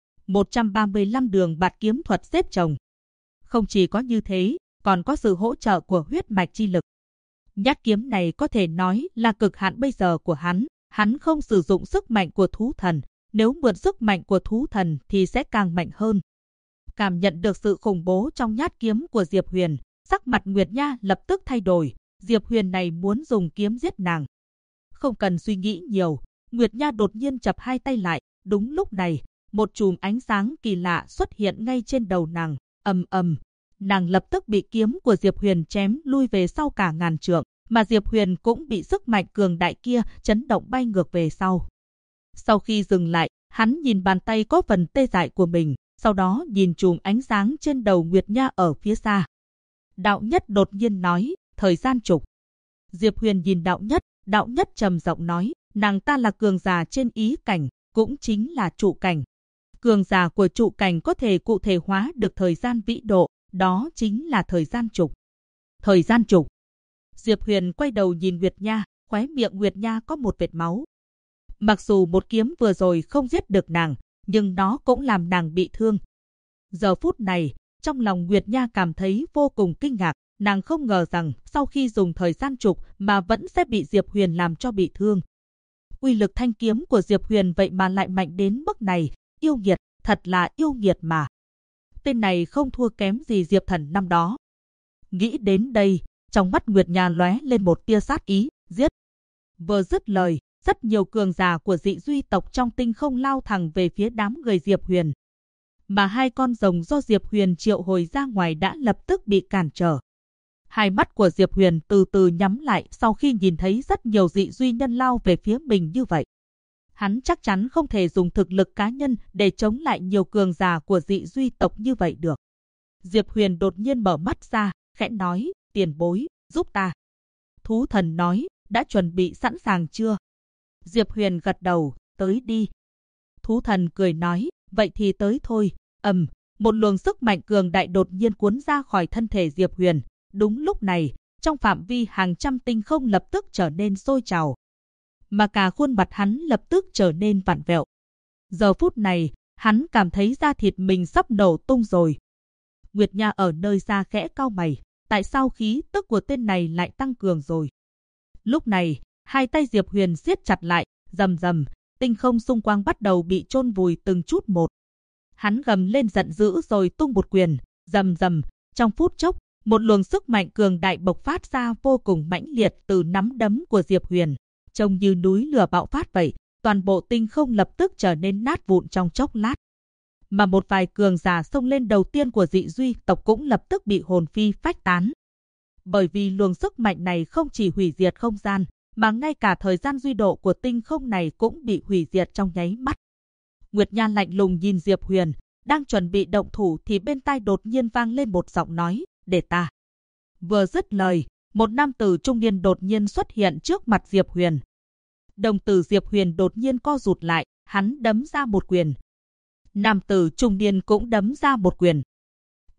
135 đường bạt kiếm thuật xếp chồng. Không chỉ có như thế, còn có sự hỗ trợ của huyết mạch chi lực. Nhát kiếm này có thể nói là cực hạn bây giờ của hắn không sử dụng sức mạnh của thú thần, nếu mượn sức mạnh của thú thần thì sẽ càng mạnh hơn. Cảm nhận được sự khủng bố trong nhát kiếm của Diệp Huyền, sắc mặt Nguyệt Nha lập tức thay đổi, Diệp Huyền này muốn dùng kiếm giết nàng. Không cần suy nghĩ nhiều, Nguyệt Nha đột nhiên chập hai tay lại, đúng lúc này, một chùm ánh sáng kỳ lạ xuất hiện ngay trên đầu nàng, ầm ầm, nàng lập tức bị kiếm của Diệp Huyền chém lui về sau cả ngàn trượng, mà Diệp Huyền cũng bị sức mạnh cường đại kia chấn động bay ngược về sau. Sau khi dừng lại, hắn nhìn bàn tay có phần tê dại của mình, sau đó nhìn chùm ánh sáng trên đầu Nguyệt Nha ở phía xa. Đạo Nhất đột nhiên nói, thời gian trục. Diệp Huyền nhìn Đạo Nhất trầm giọng nói, nàng ta là cường giả trên ý cảnh, cũng chính là trụ cảnh. Cường giả của trụ cảnh có thể cụ thể hóa được thời gian vĩ độ, đó chính là thời gian trục. Thời gian trục. Diệp Huyền quay đầu nhìn Nguyệt Nha, khóe miệng Nguyệt Nha có một vệt máu. Mặc dù một kiếm vừa rồi không giết được nàng, nhưng nó cũng làm nàng bị thương. Giờ phút này, trong lòng Nguyệt Nha cảm thấy vô cùng kinh ngạc, nàng không ngờ rằng sau khi dùng thời gian trục mà vẫn sẽ bị Diệp Huyền làm cho bị thương. Uy lực thanh kiếm của Diệp Huyền vậy mà lại mạnh đến mức này, yêu nghiệt, thật là yêu nghiệt mà. Tên này không thua kém gì Diệp Thần năm đó. Nghĩ đến đây, trong mắt Nguyệt Nha lóe lên một tia sát ý, giết. Vừa dứt lời, rất nhiều cường giả của dị duy tộc trong tinh không lao thẳng về phía đám người Diệp Huyền. Mà hai con rồng do Diệp Huyền triệu hồi ra ngoài đã lập tức bị cản trở. Hai mắt của Diệp Huyền từ từ nhắm lại sau khi nhìn thấy rất nhiều dị duy nhân lao về phía mình như vậy. Hắn chắc chắn không thể dùng thực lực cá nhân để chống lại nhiều cường giả của dị duy tộc như vậy được. Diệp Huyền đột nhiên mở mắt ra, khẽ nói, tiền bối, giúp ta. Thú thần nói, đã chuẩn bị sẵn sàng chưa? Diệp Huyền gật đầu, tới đi. Thú thần cười nói, vậy thì tới thôi. Một luồng sức mạnh cường đại đột nhiên cuốn ra khỏi thân thể Diệp Huyền. Đúng lúc này, trong phạm vi hàng trăm tinh không lập tức trở nên sôi trào. Mà cả khuôn mặt hắn lập tức trở nên vặn vẹo. Giờ phút này, hắn cảm thấy da thịt mình sắp nổ tung rồi. Nguyệt Nha ở nơi xa khẽ cau mày, tại sao khí tức của tên này lại tăng cường rồi? Lúc này, hai tay Diệp Huyền siết chặt lại, rầm rầm, tinh không xung quanh bắt đầu bị chôn vùi từng chút một. Hắn gầm lên giận dữ rồi tung một quyền, rầm rầm, trong phút chốc, một luồng sức mạnh cường đại bộc phát ra vô cùng mãnh liệt từ nắm đấm của Diệp Huyền, trông như núi lửa bạo phát vậy, toàn bộ tinh không lập tức trở nên nát vụn trong chốc lát. Mà một vài cường giả xông lên đầu tiên của dị duy tộc cũng lập tức bị hồn phi phách tán. Bởi vì luồng sức mạnh này không chỉ hủy diệt không gian, mà ngay cả thời gian duy độ của tinh không này cũng bị hủy diệt trong nháy mắt. Nguyệt Nha lạnh lùng nhìn Diệp Huyền, đang chuẩn bị động thủ thì bên tai đột nhiên vang lên một giọng nói, để ta. Vừa dứt lời, một nam tử trung niên đột nhiên xuất hiện trước mặt Diệp Huyền. Đồng tử Diệp Huyền đột nhiên co rụt lại, hắn đấm ra một quyền. Nam tử trung niên cũng đấm ra một quyền.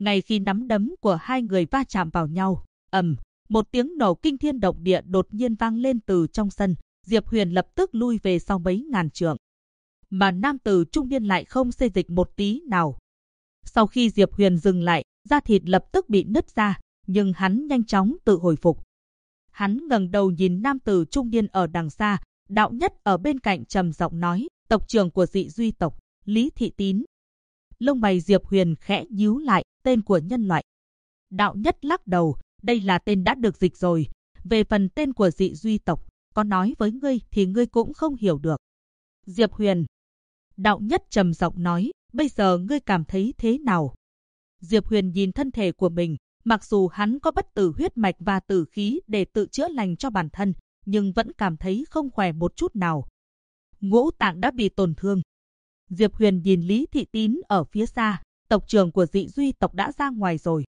Ngay khi nắm đấm của hai người va chạm vào nhau, một tiếng nổ kinh thiên động địa đột nhiên vang lên từ trong sân. Diệp Huyền lập tức lui về sau mấy ngàn trượng. Mà nam tử trung niên lại không xê dịch một tí nào. Sau khi Diệp Huyền dừng lại, da thịt lập tức bị nứt ra, nhưng hắn nhanh chóng tự hồi phục. Hắn ngẩng đầu nhìn nam tử trung niên ở đằng xa, Đạo Nhất ở bên cạnh trầm giọng nói, tộc trưởng của Dị Duy tộc, Lý Thị Tín. Lông mày Diệp Huyền khẽ nhíu lại, tên của nhân loại. Đạo Nhất lắc đầu, đây là tên đã được dịch rồi, về phần tên của Dị Duy tộc, có nói với ngươi thì ngươi cũng không hiểu được. Diệp Huyền. Đạo Nhất trầm giọng nói, bây giờ ngươi cảm thấy thế nào? Diệp Huyền nhìn thân thể của mình, mặc dù hắn có bất tử huyết mạch và tử khí để tự chữa lành cho bản thân, nhưng vẫn cảm thấy không khỏe một chút nào. Ngũ tạng đã bị tổn thương. Diệp Huyền nhìn Lý Thị Tín ở phía xa, tộc trưởng của Dị Duy tộc đã ra ngoài rồi.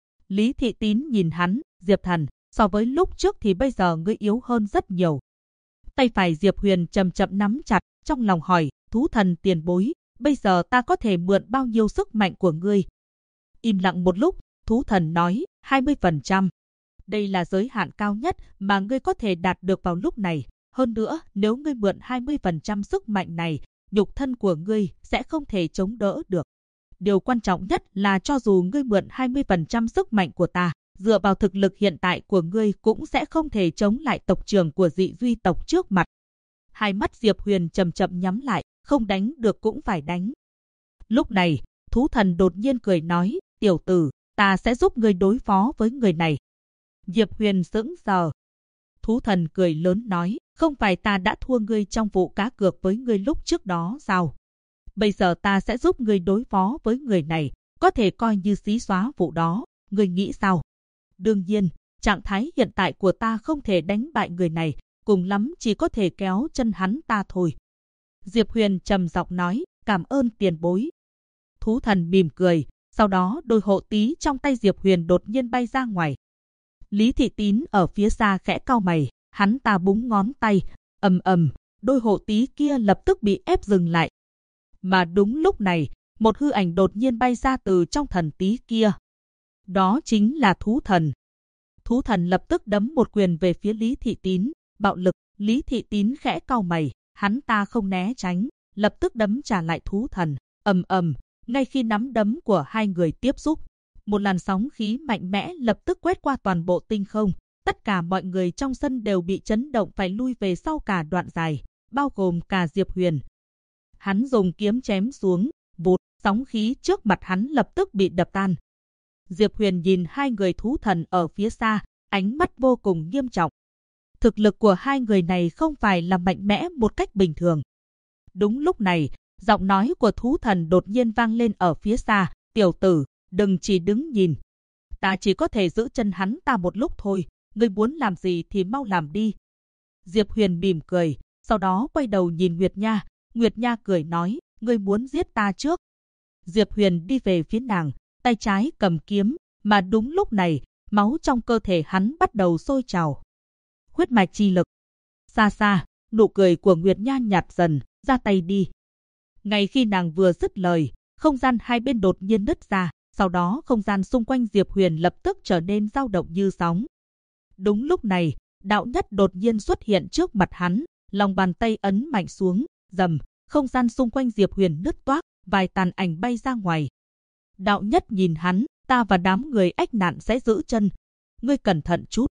Lý Thị Tín nhìn hắn, Diệp Thần, so với lúc trước thì bây giờ ngươi yếu hơn rất nhiều. Tay phải Diệp Huyền chậm chậm nắm chặt, trong lòng hỏi, thú thần tiền bối, bây giờ ta có thể mượn bao nhiêu sức mạnh của ngươi? Im lặng một lúc, thú thần nói, 20%. Đây là giới hạn cao nhất mà ngươi có thể đạt được vào lúc này. Hơn nữa, nếu ngươi mượn 20% sức mạnh này, nhục thân của ngươi sẽ không thể chống đỡ được. Điều quan trọng nhất là cho dù ngươi mượn 20% sức mạnh của ta, dựa vào thực lực hiện tại của ngươi cũng sẽ không thể chống lại tộc trưởng của Dị Duy tộc trước mặt. Hai mắt Diệp Huyền chậm chậm nhắm lại, không đánh được cũng phải đánh. Lúc này, thú thần đột nhiên cười nói, tiểu tử, ta sẽ giúp ngươi đối phó với người này. Diệp Huyền sững sờ. Thú thần cười lớn nói, không phải ta đã thua ngươi trong vụ cá cược với ngươi lúc trước đó sao? Bây giờ ta sẽ giúp ngươi đối phó với người này, có thể coi như xí xóa vụ đó, ngươi nghĩ sao? Đương nhiên, trạng thái hiện tại của ta không thể đánh bại người này, cùng lắm chỉ có thể kéo chân hắn ta thôi. Diệp Huyền trầm giọng nói, cảm ơn tiền bối. Thú thần mỉm cười, sau đó đôi hộ tí trong tay Diệp Huyền đột nhiên bay ra ngoài. Lý Thị Tín ở phía xa khẽ cau mày, hắn ta búng ngón tay, đôi hộ tí kia lập tức bị ép dừng lại. Mà đúng lúc này, một hư ảnh đột nhiên bay ra từ trong thần tí kia. Đó chính là thú thần. Thú thần lập tức đấm một quyền về phía Lý Thị Tín, bạo lực. Lý Thị Tín khẽ cau mày, hắn ta không né tránh, lập tức đấm trả lại thú thần. Ngay khi nắm đấm của hai người tiếp xúc, một làn sóng khí mạnh mẽ lập tức quét qua toàn bộ tinh không. Tất cả mọi người trong sân đều bị chấn động phải lui về sau cả đoạn dài, bao gồm cả Diệp Huyền. Hắn dùng kiếm chém xuống, vụt, sóng khí trước mặt hắn lập tức bị đập tan. Diệp Huyền nhìn hai người thú thần ở phía xa, ánh mắt vô cùng nghiêm trọng. Thực lực của hai người này không phải là mạnh mẽ một cách bình thường. Đúng lúc này, giọng nói của thú thần đột nhiên vang lên ở phía xa, tiểu tử, đừng chỉ đứng nhìn. Ta chỉ có thể giữ chân hắn ta một lúc thôi, ngươi muốn làm gì thì mau làm đi. Diệp Huyền mỉm cười, sau đó quay đầu nhìn Nguyệt Nha. Nguyệt Nha cười nói, ngươi muốn giết ta trước. Diệp Huyền đi về phía nàng, tay trái cầm kiếm, mà đúng lúc này, máu trong cơ thể hắn bắt đầu sôi trào. Huyết mạch chi lực. Xa xa, nụ cười của Nguyệt Nha nhạt dần, ra tay đi. Ngay khi nàng vừa dứt lời, không gian hai bên đột nhiên nứt ra, sau đó không gian xung quanh Diệp Huyền lập tức trở nên dao động như sóng. Đúng lúc này, Đạo Nhất đột nhiên xuất hiện trước mặt hắn, lòng bàn tay ấn mạnh xuống, rầm, không gian xung quanh Diệp Huyền nứt toác, vài tàn ảnh bay ra ngoài. Đạo Nhất nhìn hắn, ta và đám người ách nạn sẽ giữ chân, ngươi cẩn thận chút.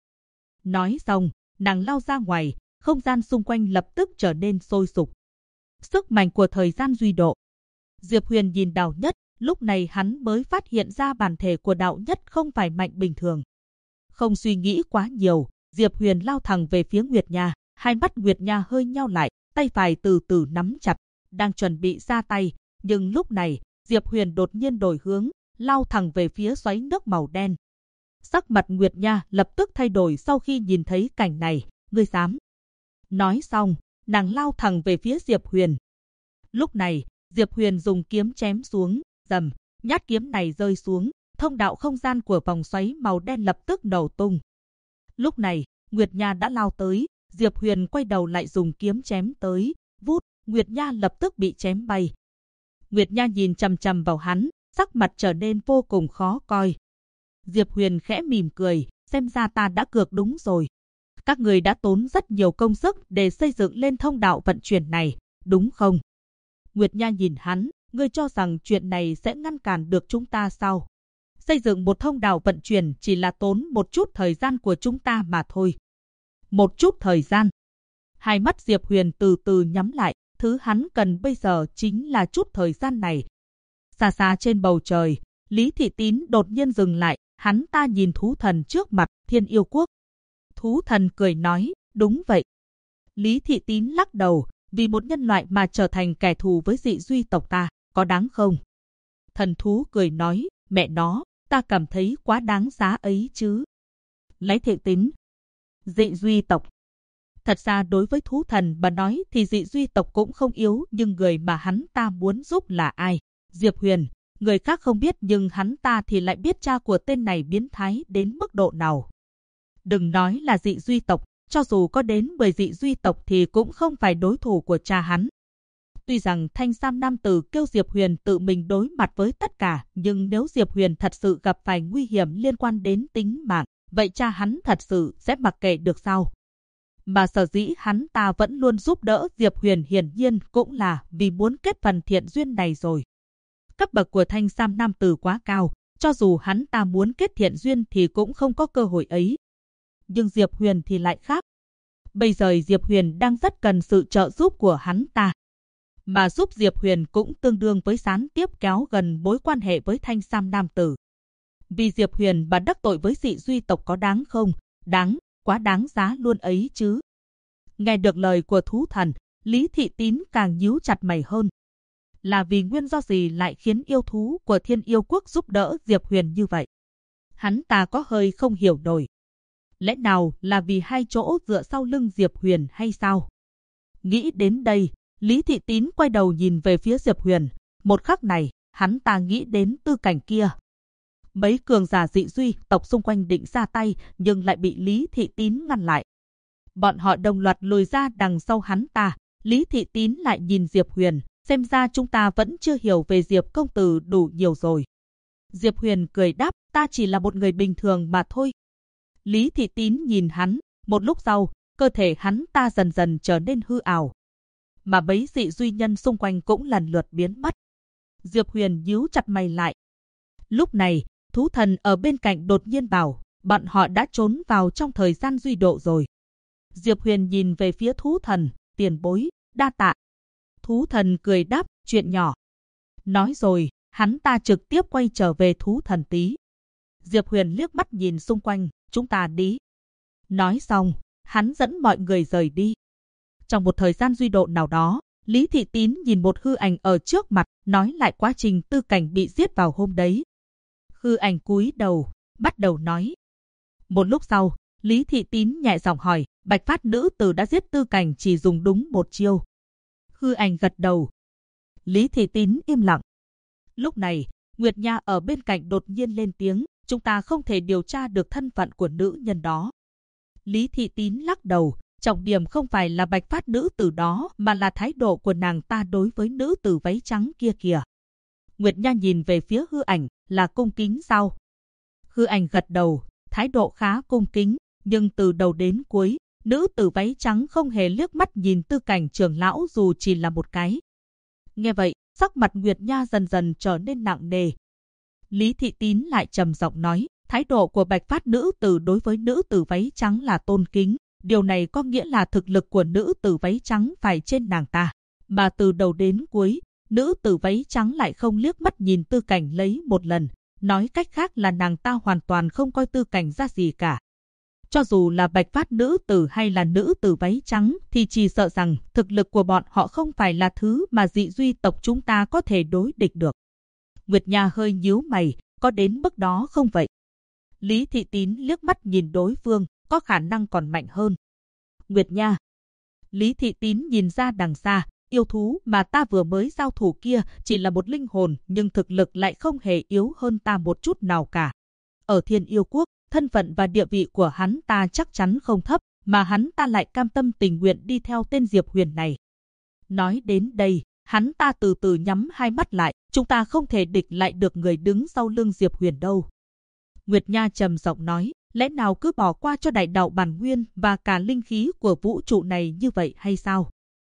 Nói xong, nàng lao ra ngoài, không gian xung quanh lập tức trở nên sôi sục. Sức mạnh của thời gian duy độ. Diệp Huyền nhìn Đạo Nhất, lúc này hắn mới phát hiện ra bản thể của Đạo Nhất không phải mạnh bình thường. Không suy nghĩ quá nhiều, Diệp Huyền lao thẳng về phía Nguyệt Nha, hai mắt Nguyệt Nha hơi nheo lại, tay phải từ từ nắm chặt, đang chuẩn bị ra tay, nhưng lúc này, Diệp Huyền đột nhiên đổi hướng, lao thẳng về phía xoáy nước màu đen. Sắc mặt Nguyệt Nha lập tức thay đổi sau khi nhìn thấy cảnh này, ngươi dám. Nói xong, nàng lao thẳng về phía Diệp Huyền. Lúc này, Diệp Huyền dùng kiếm chém xuống, rầm, nhát kiếm này rơi xuống, thông đạo không gian của vòng xoáy màu đen lập tức nổ tung. Lúc này, Nguyệt Nha đã lao tới, Diệp Huyền quay đầu lại dùng kiếm chém tới, vút, Nguyệt Nha lập tức bị chém bay. Nguyệt Nha nhìn chằm chằm vào hắn, sắc mặt trở nên vô cùng khó coi. Diệp Huyền khẽ mỉm cười, xem ra ta đã cược đúng rồi. Các người đã tốn rất nhiều công sức để xây dựng lên thông đạo vận chuyển này, đúng không? Nguyệt Nha nhìn hắn, ngươi cho rằng chuyện này sẽ ngăn cản được chúng ta sao? Xây dựng một thông đạo vận chuyển chỉ là tốn một chút thời gian của chúng ta mà thôi. Một chút thời gian. Hai mắt Diệp Huyền từ từ nhắm lại, thứ hắn cần bây giờ chính là chút thời gian này. Xa xa trên bầu trời, Lý Thị Tín đột nhiên dừng lại, hắn ta nhìn thú thần trước mặt, Thiên Yêu Quốc. Thú thần cười nói, đúng vậy. Lý Thị Tín lắc đầu, vì một nhân loại mà trở thành kẻ thù với dị duy tộc ta, có đáng không? Thần thú cười nói, mẹ nó, ta cảm thấy quá đáng giá ấy chứ. Lý Thị Tín, dị duy tộc. Thật ra đối với thú thần mà nói thì dị duy tộc cũng không yếu, nhưng người mà hắn ta muốn giúp là ai? Diệp Huyền, người khác không biết nhưng hắn ta thì lại biết cha của tên này biến thái đến mức độ nào. Đừng nói là dị duy tộc, cho dù có đến 10 dị duy tộc thì cũng không phải đối thủ của cha hắn. Tuy rằng thanh sam nam tử kêu Diệp Huyền tự mình đối mặt với tất cả, nhưng nếu Diệp Huyền thật sự gặp phải nguy hiểm liên quan đến tính mạng, vậy cha hắn thật sự sẽ mặc kệ được sao? Mà sở dĩ hắn ta vẫn luôn giúp đỡ Diệp Huyền hiển nhiên cũng là vì muốn kết phần thiện duyên này rồi. Cấp bậc của thanh sam nam tử quá cao, cho dù hắn ta muốn kết thiện duyên thì cũng không có cơ hội ấy. Nhưng Diệp Huyền thì lại khác. Bây giờ Diệp Huyền đang rất cần sự trợ giúp của hắn ta. Mà giúp Diệp Huyền cũng tương đương với gián tiếp kéo gần mối quan hệ với thanh sam nam tử. Vì Diệp Huyền mà đắc tội với dị duy tộc có đáng không? Đáng, quá đáng giá luôn ấy chứ. Nghe được lời của thú thần, Lý Thị Tín càng nhíu chặt mày hơn. Là vì nguyên do gì lại khiến yêu thú của Thiên Yêu Quốc giúp đỡ Diệp Huyền như vậy? Hắn ta có hơi không hiểu nổi. Lẽ nào là vì hai chỗ dựa sau lưng Diệp Huyền hay sao? Nghĩ đến đây, Lý Thị Tín quay đầu nhìn về phía Diệp Huyền. Một khắc này, hắn ta nghĩ đến tư cảnh kia. Mấy cường giả dị duy tộc xung quanh định ra tay nhưng lại bị Lý Thị Tín ngăn lại. Bọn họ đồng loạt lùi ra đằng sau hắn ta. Lý Thị Tín lại nhìn Diệp Huyền. Xem ra chúng ta vẫn chưa hiểu về Diệp công tử đủ nhiều rồi. Diệp Huyền cười đáp, ta chỉ là một người bình thường mà thôi. Lý Thị Tín nhìn hắn, một lúc sau, cơ thể hắn ta dần dần trở nên hư ảo. Mà mấy dị duy nhân xung quanh cũng lần lượt biến mất. Diệp Huyền nhíu chặt mày lại. Lúc này, thú thần ở bên cạnh đột nhiên bảo, bọn họ đã trốn vào trong thời gian duy độ rồi. Diệp Huyền nhìn về phía thú thần, tiền bối, đa tạ. Thú thần cười đáp, chuyện nhỏ. Nói rồi, hắn ta trực tiếp quay trở về thú thần tí. Diệp Huyền liếc mắt nhìn xung quanh, chúng ta đi. Nói xong, hắn dẫn mọi người rời đi. Trong một thời gian duy độ nào đó, Lý Thị Tín nhìn một hư ảnh ở trước mặt, nói lại quá trình tư cảnh bị giết vào hôm đấy. Hư ảnh cúi đầu, bắt đầu nói. Một lúc sau, Lý Thị Tín nhẹ giọng hỏi, Bạch Phát nữ tử đã giết tư cảnh chỉ dùng đúng một chiêu. Hư ảnh gật đầu. Lý Thị Tín im lặng. Lúc này, Nguyệt Nha ở bên cạnh đột nhiên lên tiếng, chúng ta không thể điều tra được thân phận của nữ nhân đó. Lý Thị Tín lắc đầu, trọng điểm không phải là Bạch Phát nữ tử đó mà là thái độ của nàng ta đối với nữ tử váy trắng kia kìa. Nguyệt Nha nhìn về phía hư ảnh, là cung kính sao? Hư ảnh gật đầu, thái độ khá cung kính, nhưng từ đầu đến cuối, nữ tử váy trắng không hề liếc mắt nhìn tư cảnh trưởng lão dù chỉ là một cái. Nghe vậy, sắc mặt Nguyệt Nha dần dần trở nên nặng nề. Lý Thị Tín lại trầm giọng nói, thái độ của Bạch Phát nữ tử đối với nữ tử váy trắng là tôn kính. Điều này có nghĩa là thực lực của nữ tử váy trắng phải trên nàng ta. Mà từ đầu đến cuối, nữ tử váy trắng lại không liếc mắt nhìn tư cảnh lấy một lần. Nói cách khác là nàng ta hoàn toàn không coi tư cảnh ra gì cả. Cho dù là Bạch Phát nữ tử hay là nữ tử váy trắng thì chỉ sợ rằng thực lực của bọn họ không phải là thứ mà dị duy tộc chúng ta có thể đối địch được. Nguyệt Nha hơi nhíu mày, có đến mức đó không vậy? Lý Thị Tín liếc mắt nhìn đối phương, có khả năng còn mạnh hơn. Nguyệt Nha. Lý Thị Tín nhìn ra đằng xa, yêu thú mà ta vừa mới giao thủ kia chỉ là một linh hồn nhưng thực lực lại không hề yếu hơn ta một chút nào cả. Ở Thiên Yêu Quốc, thân phận và địa vị của hắn ta chắc chắn không thấp, mà hắn ta lại cam tâm tình nguyện đi theo tên Diệp Huyền này. Nói đến đây, Hắn ta từ từ nhắm hai mắt lại, chúng ta không thể địch lại được người đứng sau lưng Diệp Huyền đâu. Nguyệt Nha trầm giọng nói, lẽ nào cứ bỏ qua cho đại đạo bản nguyên và cả linh khí của vũ trụ này như vậy hay sao?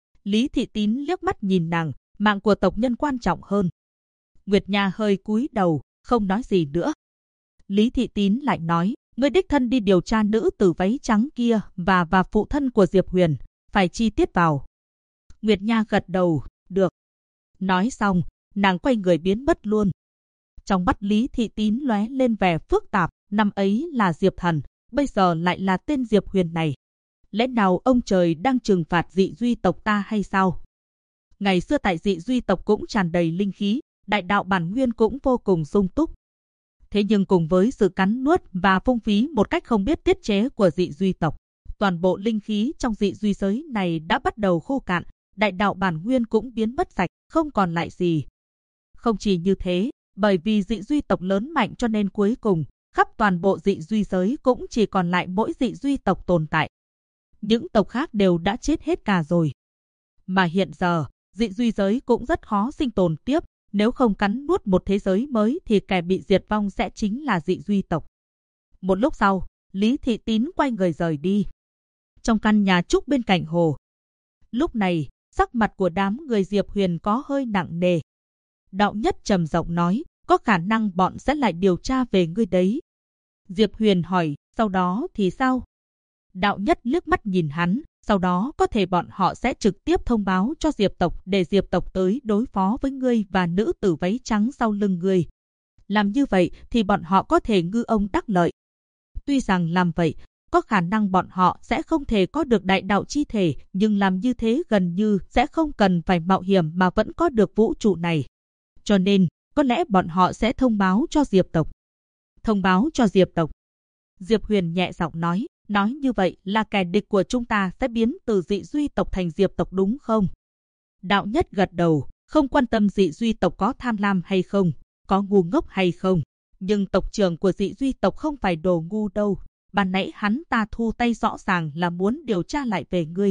Lý Thị Tín liếc mắt nhìn nàng, mạng của tộc nhân quan trọng hơn. Nguyệt Nha hơi cúi đầu, không nói gì nữa. Lý Thị Tín lại nói, ngươi đích thân đi điều tra nữ tử váy trắng kia và phụ thân của Diệp Huyền, phải chi tiết vào. Nguyệt Nha gật đầu, được. Nói xong, nàng quay người biến mất luôn. Trong mắt Lý Thị Tín lóe lên vẻ phức tạp, năm ấy là Diệp Thần, bây giờ lại là tên Diệp Huyền này. Lẽ nào ông trời đang trừng phạt dị duy tộc ta hay sao? Ngày xưa tại dị duy tộc cũng tràn đầy linh khí, đại đạo bản nguyên cũng vô cùng sung túc. Thế nhưng cùng với sự cắn nuốt và phung phí một cách không biết tiết chế của dị duy tộc, toàn bộ linh khí trong dị duy giới này đã bắt đầu khô cạn, đại đạo bản nguyên cũng biến mất sạch, không còn lại gì. Không chỉ như thế, bởi vì dị duy tộc lớn mạnh cho nên cuối cùng, khắp toàn bộ dị duy giới cũng chỉ còn lại mỗi dị duy tộc tồn tại. Những tộc khác đều đã chết hết cả rồi. Mà hiện giờ, dị duy giới cũng rất khó sinh tồn tiếp, nếu không cắn nuốt một thế giới mới thì kẻ bị diệt vong sẽ chính là dị duy tộc. Một lúc sau, Lý Thị Tín quay người rời đi. Trong căn nhà trúc bên cạnh hồ. Lúc này, sắc mặt của đám người Diệp Huyền có hơi nặng nề. Đạo Nhất trầm giọng nói, có khả năng bọn sẽ lại điều tra về ngươi đấy. Diệp Huyền hỏi, sau đó thì sao? Đạo Nhất liếc mắt nhìn hắn, sau đó có thể bọn họ sẽ trực tiếp thông báo cho Diệp tộc để Diệp tộc tới đối phó với ngươi và nữ tử váy trắng sau lưng ngươi. Làm như vậy thì bọn họ có thể ngư ông đắc lợi. Tuy rằng làm vậy, có khả năng bọn họ sẽ không thể có được đại đạo chi thể, nhưng làm như thế gần như sẽ không cần phải mạo hiểm mà vẫn có được vũ trụ này. Cho nên, có lẽ bọn họ sẽ thông báo cho Diệp tộc. Thông báo cho Diệp tộc. Diệp Huyền nhẹ giọng nói như vậy là kẻ địch của chúng ta sẽ biến từ dị duy tộc thành Diệp tộc đúng không? Đạo Nhất gật đầu, không quan tâm dị duy tộc có tham lam hay không, có ngu ngốc hay không. Nhưng tộc trưởng của dị duy tộc không phải đồ ngu đâu. Ban nãy hắn ta thu tay rõ ràng là muốn điều tra lại về ngươi.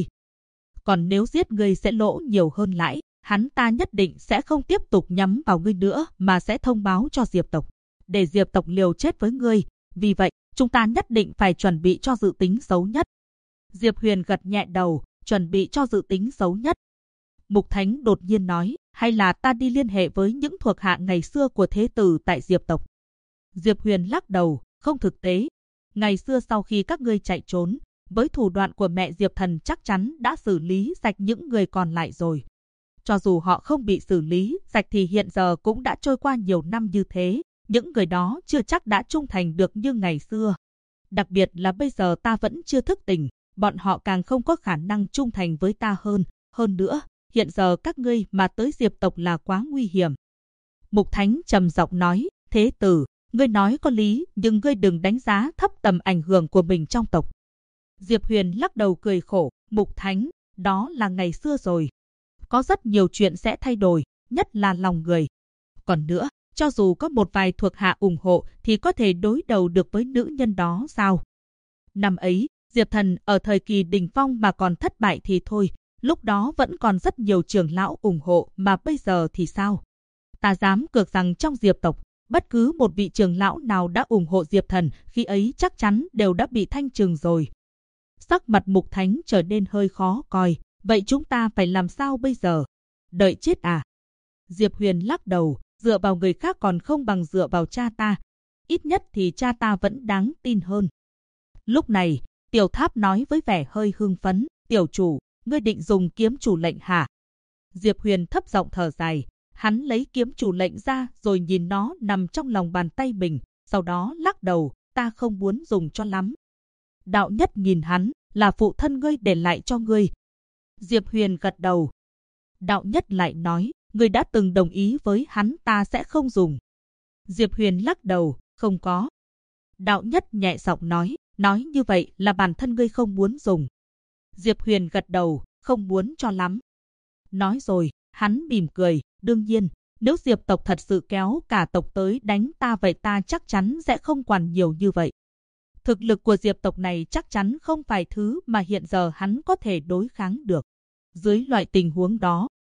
Còn nếu giết ngươi sẽ lỗ nhiều hơn lãi, hắn ta nhất định sẽ không tiếp tục nhắm vào ngươi nữa mà sẽ thông báo cho Diệp tộc. Để Diệp tộc liều chết với ngươi. Vì vậy, chúng ta nhất định phải chuẩn bị cho dự tính xấu nhất. Diệp Huyền gật nhẹ đầu, chuẩn bị cho dự tính xấu nhất. Mục Thánh đột nhiên nói, hay là ta đi liên hệ với những thuộc hạ ngày xưa của thế tử tại Diệp tộc. Diệp Huyền lắc đầu, không thực tế. Ngày xưa sau khi các ngươi chạy trốn, với thủ đoạn của mẹ Diệp Thần chắc chắn đã xử lý sạch những người còn lại rồi. Cho dù họ không bị xử lý sạch thì hiện giờ cũng đã trôi qua nhiều năm như thế. Những người đó chưa chắc đã trung thành được như ngày xưa. Đặc biệt là bây giờ ta vẫn chưa thức tỉnh, bọn họ càng không có khả năng trung thành với ta hơn. Hơn nữa, hiện giờ các ngươi mà tới Diệp tộc là quá nguy hiểm. Mục Thánh trầm giọng nói, thế tử, ngươi nói có lý, nhưng ngươi đừng đánh giá thấp tầm ảnh hưởng của mình trong tộc. Diệp Huyền lắc đầu cười khổ, Mục Thánh, đó là ngày xưa rồi. Có rất nhiều chuyện sẽ thay đổi, nhất là lòng người. Còn nữa, cho dù có một vài thuộc hạ ủng hộ thì có thể đối đầu được với nữ nhân đó sao? Năm ấy, Diệp Thần ở thời kỳ đỉnh phong mà còn thất bại thì thôi, lúc đó vẫn còn rất nhiều trưởng lão ủng hộ mà bây giờ thì sao? Ta dám cược rằng trong Diệp tộc, bất cứ một vị trưởng lão nào đã ủng hộ Diệp Thần khi ấy chắc chắn đều đã bị thanh trừng rồi. Sắc mặt Mục Thánh trở nên hơi khó coi, vậy chúng ta phải làm sao bây giờ? Đợi chết à? Diệp Huyền lắc đầu, dựa vào người khác còn không bằng dựa vào cha ta. Ít nhất thì cha ta vẫn đáng tin hơn. Lúc này, Tiểu Tháp nói với vẻ hơi hưng phấn, tiểu chủ, ngươi định dùng kiếm chủ lệnh hả? Diệp Huyền thấp giọng thở dài, hắn lấy kiếm chủ lệnh ra rồi nhìn nó nằm trong lòng bàn tay mình, sau đó lắc đầu, ta không muốn dùng cho lắm. Đạo Nhất nhìn hắn, là phụ thân ngươi để lại cho ngươi. Diệp Huyền gật đầu. Đạo Nhất lại nói, ngươi đã từng đồng ý với hắn ta sẽ không dùng. Diệp Huyền lắc đầu, không có. Đạo Nhất nhẹ giọng nói như vậy là bản thân ngươi không muốn dùng. Diệp Huyền gật đầu, không muốn cho lắm. Nói rồi, hắn mỉm cười, đương nhiên, nếu Diệp tộc thật sự kéo cả tộc tới đánh ta vậy ta chắc chắn sẽ không quản nhiều như vậy. Thực lực của Diệp tộc này chắc chắn không phải thứ mà hiện giờ hắn có thể đối kháng được. Dưới loại tình huống đó,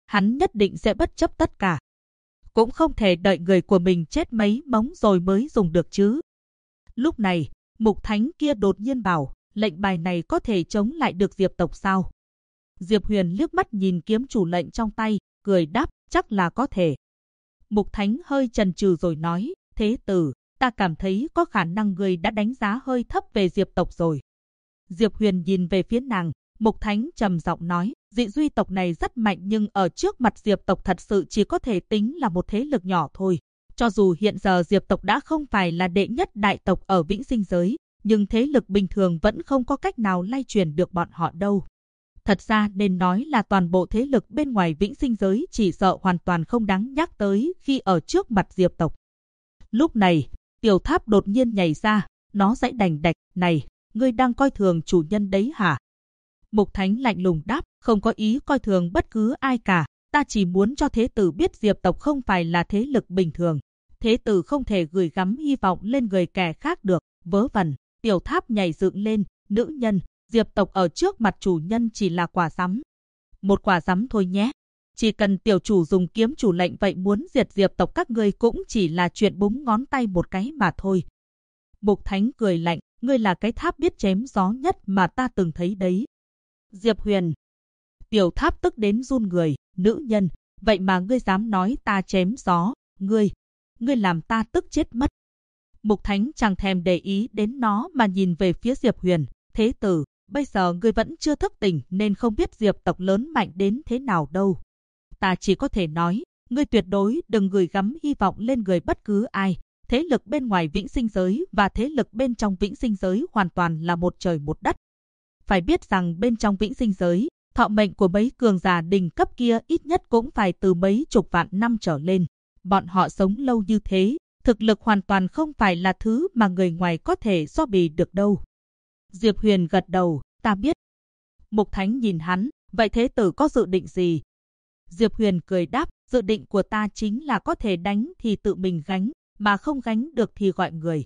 hắn nhất định sẽ bất chấp tất cả. Cũng không thể đợi người của mình chết mấy móng rồi mới dùng được chứ. Lúc này, Mục Thánh kia đột nhiên bảo, lệnh bài này có thể chống lại được Diệp tộc sao? Diệp Huyền liếc mắt nhìn kiếm chủ lệnh trong tay, cười đáp, chắc là có thể. Mục Thánh hơi chần chừ rồi nói, thế tử, ta cảm thấy có khả năng người đã đánh giá hơi thấp về Diệp tộc rồi. Diệp Huyền nhìn về phía nàng, Mục Thánh trầm giọng nói, dị duy tộc này rất mạnh nhưng ở trước mặt Diệp tộc thật sự chỉ có thể tính là một thế lực nhỏ thôi. Cho dù hiện giờ Diệp tộc đã không phải là đệ nhất đại tộc ở Vĩnh Sinh giới, nhưng thế lực bình thường vẫn không có cách nào lay truyền được bọn họ đâu. Thật ra nên nói là toàn bộ thế lực bên ngoài Vĩnh Sinh giới chỉ sợ hoàn toàn không đáng nhắc tới khi ở trước mặt Diệp tộc. Lúc này, Tiểu Tháp đột nhiên nhảy ra, nó giãy đành đạch, này, ngươi đang coi thường chủ nhân đấy hả? Mục Thánh lạnh lùng đáp, không có ý coi thường bất cứ ai cả, ta chỉ muốn cho thế tử biết Diệp tộc không phải là thế lực bình thường. Thế tử không thể gửi gắm hy vọng lên người kẻ khác được, vớ vẩn. Tiểu Tháp nhảy dựng lên, nữ nhân, Diệp tộc ở trước mặt chủ nhân chỉ là quả rắm. Một quả rắm thôi nhé. Chỉ cần tiểu chủ dùng kiếm chủ lệnh vậy muốn diệt Diệp tộc các ngươi cũng chỉ là chuyện búng ngón tay một cái mà thôi. Mục Thánh cười lạnh, ngươi là cái tháp biết chém gió nhất mà ta từng thấy đấy. Diệp Huyền. Tiểu Tháp tức đến run người, nữ nhân, vậy mà ngươi dám nói ta chém gió, ngươi làm ta tức chết mất. Mục Thánh chẳng thèm để ý đến nó mà nhìn về phía Diệp Huyền, thế tử, bây giờ ngươi vẫn chưa thức tỉnh nên không biết Diệp tộc lớn mạnh đến thế nào đâu. Ta chỉ có thể nói, ngươi tuyệt đối đừng gửi gắm hy vọng lên người bất cứ ai. Thế lực bên ngoài Vĩnh Sinh giới và thế lực bên trong Vĩnh Sinh giới hoàn toàn là một trời một đất. Phải biết rằng bên trong Vĩnh Sinh giới, thọ mệnh của mấy cường giả đỉnh cấp kia ít nhất cũng phải từ mấy chục vạn năm trở lên. Bọn họ sống lâu như thế, thực lực hoàn toàn không phải là thứ mà người ngoài có thể so bì được đâu. Diệp Huyền gật đầu, ta biết. Mục Thánh nhìn hắn, vậy thế tử có dự định gì? Diệp Huyền cười đáp, dự định của ta chính là có thể đánh thì tự mình gánh, mà không gánh được thì gọi người.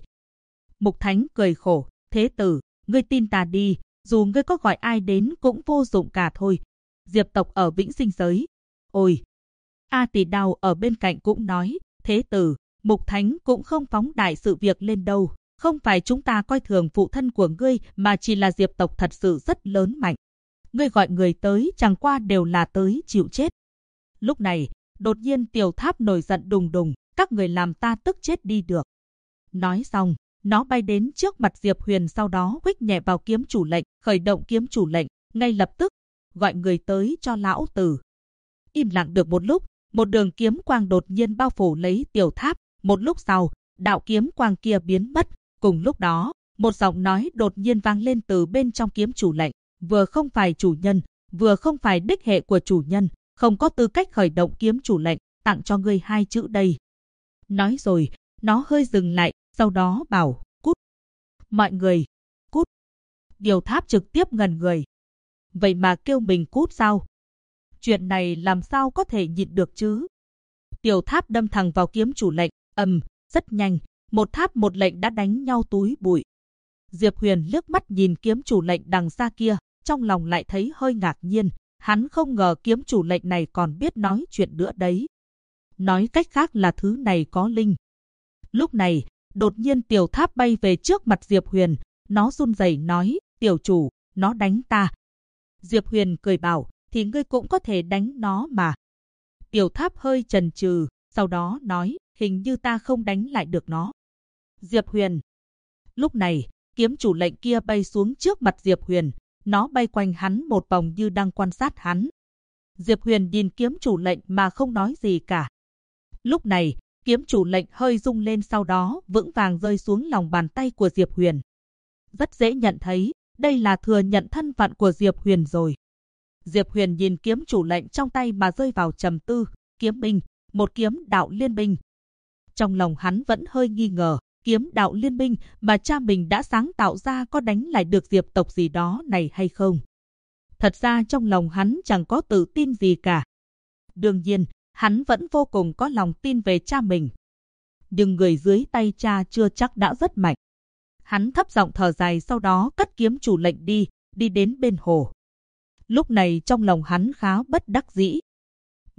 Mục Thánh cười khổ, thế tử, ngươi tin ta đi, dù ngươi có gọi ai đến cũng vô dụng cả thôi. Diệp tộc ở Vĩnh Sinh giới. Ôi! A Tỷ Đào ở bên cạnh cũng nói, thế tử, Mục Thánh cũng không phóng đại sự việc lên đâu. Không phải chúng ta coi thường phụ thân của ngươi mà chỉ là Diệp tộc thật sự rất lớn mạnh. Ngươi gọi người tới chẳng qua đều là tới chịu chết. Lúc này, đột nhiên Tiểu Tháp nổi giận đùng đùng, các người làm ta tức chết đi được. Nói xong, nó bay đến trước mặt Diệp Huyền sau đó huých nhẹ vào kiếm chủ lệnh, khởi động kiếm chủ lệnh, ngay lập tức, gọi người tới cho lão tử. Im lặng được một lúc, một đường kiếm quang đột nhiên bao phủ lấy Tiểu Tháp, một lúc sau, đạo kiếm quang kia biến mất, cùng lúc đó, một giọng nói đột nhiên vang lên từ bên trong kiếm chủ lệnh, vừa không phải chủ nhân, vừa không phải đích hệ của chủ nhân, không có tư cách khởi động kiếm chủ lệnh, tặng cho ngươi 2 chữ đây. Nói rồi, nó hơi dừng lại, sau đó bảo, cút. Mọi người, cút. Tiểu Tháp trực tiếp ngẩn người. Vậy mà kêu mình cút sao? Chuyện này làm sao có thể nhịn được chứ? Tiểu Tháp đâm thẳng vào kiếm chủ lệnh, rất nhanh, một tháp một lệnh đã đánh nhau túi bụi. Diệp Huyền liếc mắt nhìn kiếm chủ lệnh đằng xa kia, trong lòng lại thấy hơi ngạc nhiên, hắn không ngờ kiếm chủ lệnh này còn biết nói chuyện nữa đấy. Nói cách khác là thứ này có linh. Lúc này, đột nhiên Tiểu Tháp bay về trước mặt Diệp Huyền, nó run rẩy nói, tiểu chủ, nó đánh ta. Diệp Huyền cười bảo, thì ngươi cũng có thể đánh nó mà. Tiểu Tháp hơi chần chừ, sau đó nói, hình như ta không đánh lại được nó. Diệp Huyền. Lúc này, kiếm chủ lệnh kia bay xuống trước mặt Diệp Huyền, nó bay quanh hắn một vòng như đang quan sát hắn. Diệp Huyền nhìn kiếm chủ lệnh mà không nói gì cả. Lúc này, kiếm chủ lệnh hơi rung lên sau đó vững vàng rơi xuống lòng bàn tay của Diệp Huyền. Rất dễ nhận thấy, đây là thừa nhận thân phận của Diệp Huyền rồi. Diệp Huyền nhìn kiếm chủ lệnh trong tay mà rơi vào trầm tư, kiếm binh, một kiếm đạo liên binh. Trong lòng hắn vẫn hơi nghi ngờ, kiếm đạo liên binh mà cha mình đã sáng tạo ra có đánh lại được Diệp tộc gì đó này hay không. Thật ra trong lòng hắn chẳng có tự tin gì cả. Đương nhiên, hắn vẫn vô cùng có lòng tin về cha mình. Nhưng người dưới tay cha chưa chắc đã rất mạnh. Hắn thấp giọng thở dài sau đó cất kiếm chủ lệnh đi đến bên hồ. Lúc này trong lòng hắn khá bất đắc dĩ.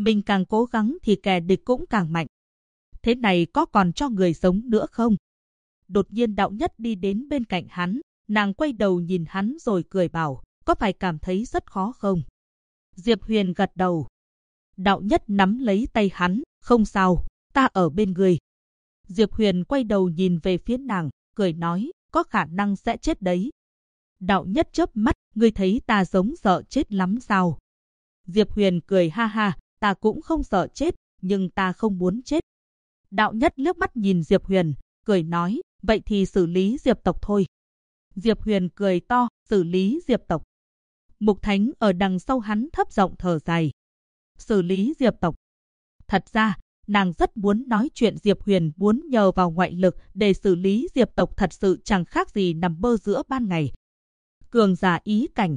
mình càng cố gắng thì kẻ địch cũng càng mạnh. Thế này có còn cho người sống nữa không? Đột nhiên Đạo Nhất đi đến bên cạnh hắn, nàng quay đầu nhìn hắn rồi cười bảo, có phải cảm thấy rất khó không? Diệp Huyền gật đầu. Đạo Nhất nắm lấy tay hắn, không sao, ta ở bên người. Diệp Huyền quay đầu nhìn về phía nàng, cười nói, có khả năng sẽ chết đấy. Đạo Nhất chớp mắt, ngươi thấy ta giống sợ chết lắm sao? Diệp Huyền cười ha ha, ta cũng không sợ chết, nhưng ta không muốn chết. Đạo Nhất liếc mắt nhìn Diệp Huyền, cười nói, vậy thì xử lý Diệp tộc thôi. Diệp Huyền cười to, xử lý Diệp tộc. Mục Thánh ở đằng sau hắn thấp giọng thở dài. Xử lý Diệp tộc. Thật ra, nàng rất muốn nói chuyện Diệp Huyền muốn nhờ vào ngoại lực để xử lý Diệp tộc thật sự chẳng khác gì nằm mơ giữa ban ngày. Cường giả ý cảnh.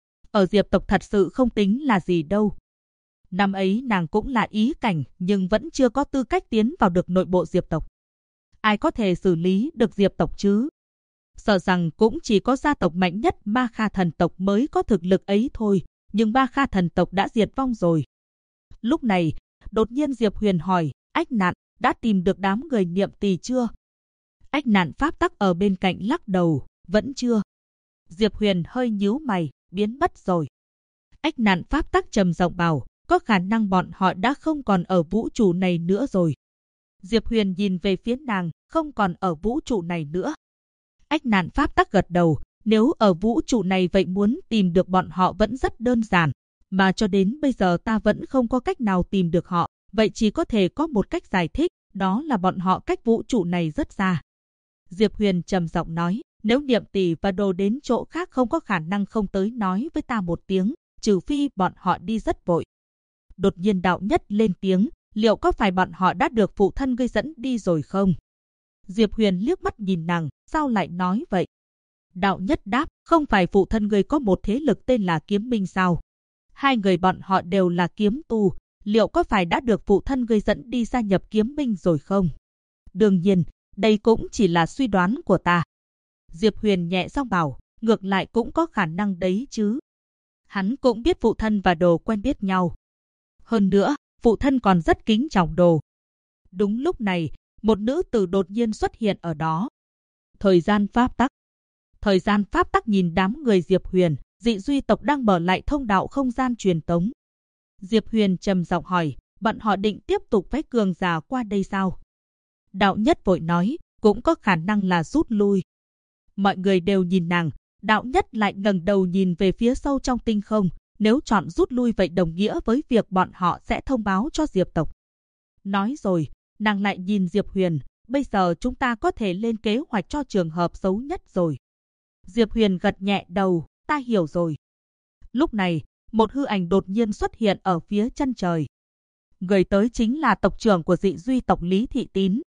Ở Diệp tộc thật sự không tính là gì đâu. Năm ấy nàng cũng là ý cảnh nhưng vẫn chưa có tư cách tiến vào được nội bộ Diệp tộc. Ai có thể xử lý được Diệp tộc chứ? Sợ rằng cũng chỉ có gia tộc mạnh nhất Ma Kha thần tộc mới có thực lực ấy thôi, nhưng Ma Kha thần tộc đã diệt vong rồi. Lúc này, đột nhiên Diệp Huyền hỏi, Ách Nạn, đã tìm được đám người Niệm Tỳ chưa? Ách Nạn pháp tắc ở bên cạnh lắc đầu, vẫn chưa. Diệp Huyền hơi nhíu mày, biến mất rồi. Ách Nạn pháp tắc trầm giọng bảo, có khả năng bọn họ đã không còn ở vũ trụ này nữa rồi. Diệp Huyền nhìn về phía nàng, không còn ở vũ trụ này nữa. Ách Nạn pháp tắc gật đầu, nếu ở vũ trụ này vậy muốn tìm được bọn họ vẫn rất đơn giản, mà cho đến bây giờ ta vẫn không có cách nào tìm được họ, vậy chỉ có thể có một cách giải thích, đó là bọn họ cách vũ trụ này rất xa. Diệp Huyền trầm giọng nói, nếu Niệm Tỷ và Đồ đến chỗ khác không có khả năng không tới nói với ta một tiếng, trừ phi bọn họ đi rất vội. Đột nhiên Đạo Nhất lên tiếng, liệu có phải bọn họ đã được phụ thân ngươi dẫn đi rồi không? Diệp Huyền liếc mắt nhìn nàng, sao lại nói vậy? Đạo Nhất đáp, không phải phụ thân ngươi có một thế lực tên là Kiếm Minh sao? Hai người bọn họ đều là kiếm tu, liệu có phải đã được phụ thân ngươi dẫn đi gia nhập Kiếm Minh rồi không? Đương nhiên, đây cũng chỉ là suy đoán của ta. Diệp Huyền nhẹ giọng bảo, ngược lại cũng có khả năng đấy chứ. Hắn cũng biết phụ thân và Đồ quen biết nhau. Hơn nữa, phụ thân còn rất kính trọng Đồ. Đúng lúc này, một nữ tử đột nhiên xuất hiện ở đó. Thời gian pháp tắc. Thời gian pháp tắc nhìn đám người Diệp Huyền, dị duy tộc đang mở lại thông đạo không gian truyền tống. Diệp Huyền trầm giọng hỏi, bọn họ định tiếp tục phái cường giả qua đây sao? Đạo Nhất vội nói, cũng có khả năng là rút lui. Mọi người đều nhìn nàng, Đạo Nhất lại ngẩng đầu nhìn về phía sâu trong tinh không, nếu chọn rút lui vậy đồng nghĩa với việc bọn họ sẽ thông báo cho Diệp tộc. Nói rồi, nàng lại nhìn Diệp Huyền, bây giờ chúng ta có thể lên kế hoạch cho trường hợp xấu nhất rồi. Diệp Huyền gật nhẹ đầu, ta hiểu rồi. Lúc này, một hư ảnh đột nhiên xuất hiện ở phía chân trời. Người tới chính là tộc trưởng của dị duy tộc Lý Thị Tín.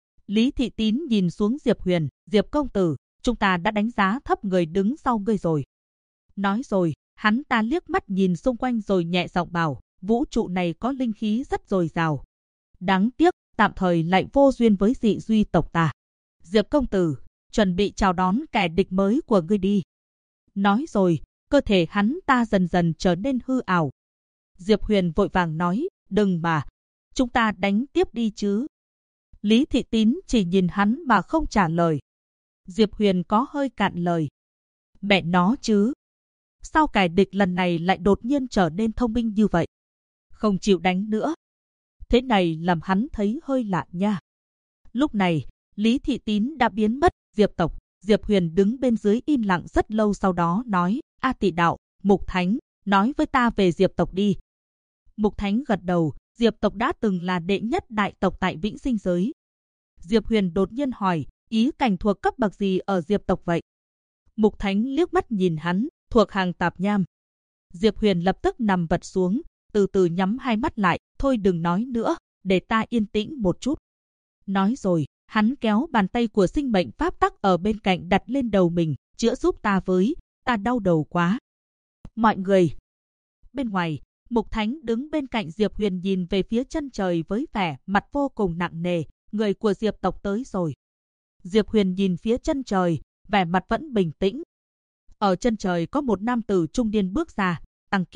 Lý Thị Tín nhìn xuống Diệp Huyền, Diệp công tử, chúng ta đã đánh giá thấp người đứng sau ngươi rồi. Nói rồi, hắn ta liếc mắt nhìn xung quanh rồi nhẹ giọng bảo, vũ trụ này có linh khí rất dồi dào. Đáng tiếc, tạm thời lại vô duyên với dị duy tộc ta. Diệp công tử, chuẩn bị chào đón kẻ địch mới của ngươi đi. Nói rồi, cơ thể hắn ta dần dần trở nên hư ảo. Diệp Huyền vội vàng nói, đừng mà, chúng ta đánh tiếp đi chứ. Lý Thị Tín chỉ nhìn hắn mà không trả lời. Diệp Huyền có hơi cạn lời. Mẹ nó chứ. Sao kẻ địch lần này lại đột nhiên trở nên thông minh như vậy? Không chịu đánh nữa. Thế này làm hắn thấy hơi lạ nha. Lúc này, Lý Thị Tín đã biến mất. Diệp tộc, Diệp Huyền đứng bên dưới im lặng rất lâu sau đó nói, A Tị Đạo, Mục Thánh, nói với ta về Diệp tộc đi. Mục Thánh gật đầu, Diệp tộc đã từng là đệ nhất đại tộc tại Vĩnh Sinh giới. Diệp Huyền đột nhiên hỏi, ý cảnh thuộc cấp bậc gì ở Diệp tộc vậy? Mục Thánh liếc mắt nhìn hắn, thuộc hàng tạp nham. Diệp Huyền lập tức nằm vật xuống, từ từ nhắm hai mắt lại, thôi đừng nói nữa, để ta yên tĩnh một chút. Nói rồi, hắn kéo bàn tay của sinh mệnh pháp tắc ở bên cạnh đặt lên đầu mình, chữa giúp ta với, ta đau đầu quá. Mọi người. Bên ngoài, Mục Thánh đứng bên cạnh Diệp Huyền nhìn về phía chân trời với vẻ mặt vô cùng nặng nề, người của Diệp tộc tới rồi. Diệp Huyền nhìn phía chân trời, vẻ mặt vẫn bình tĩnh. Ở chân trời có một nam tử trung niên bước ra, Tăng Kiếp,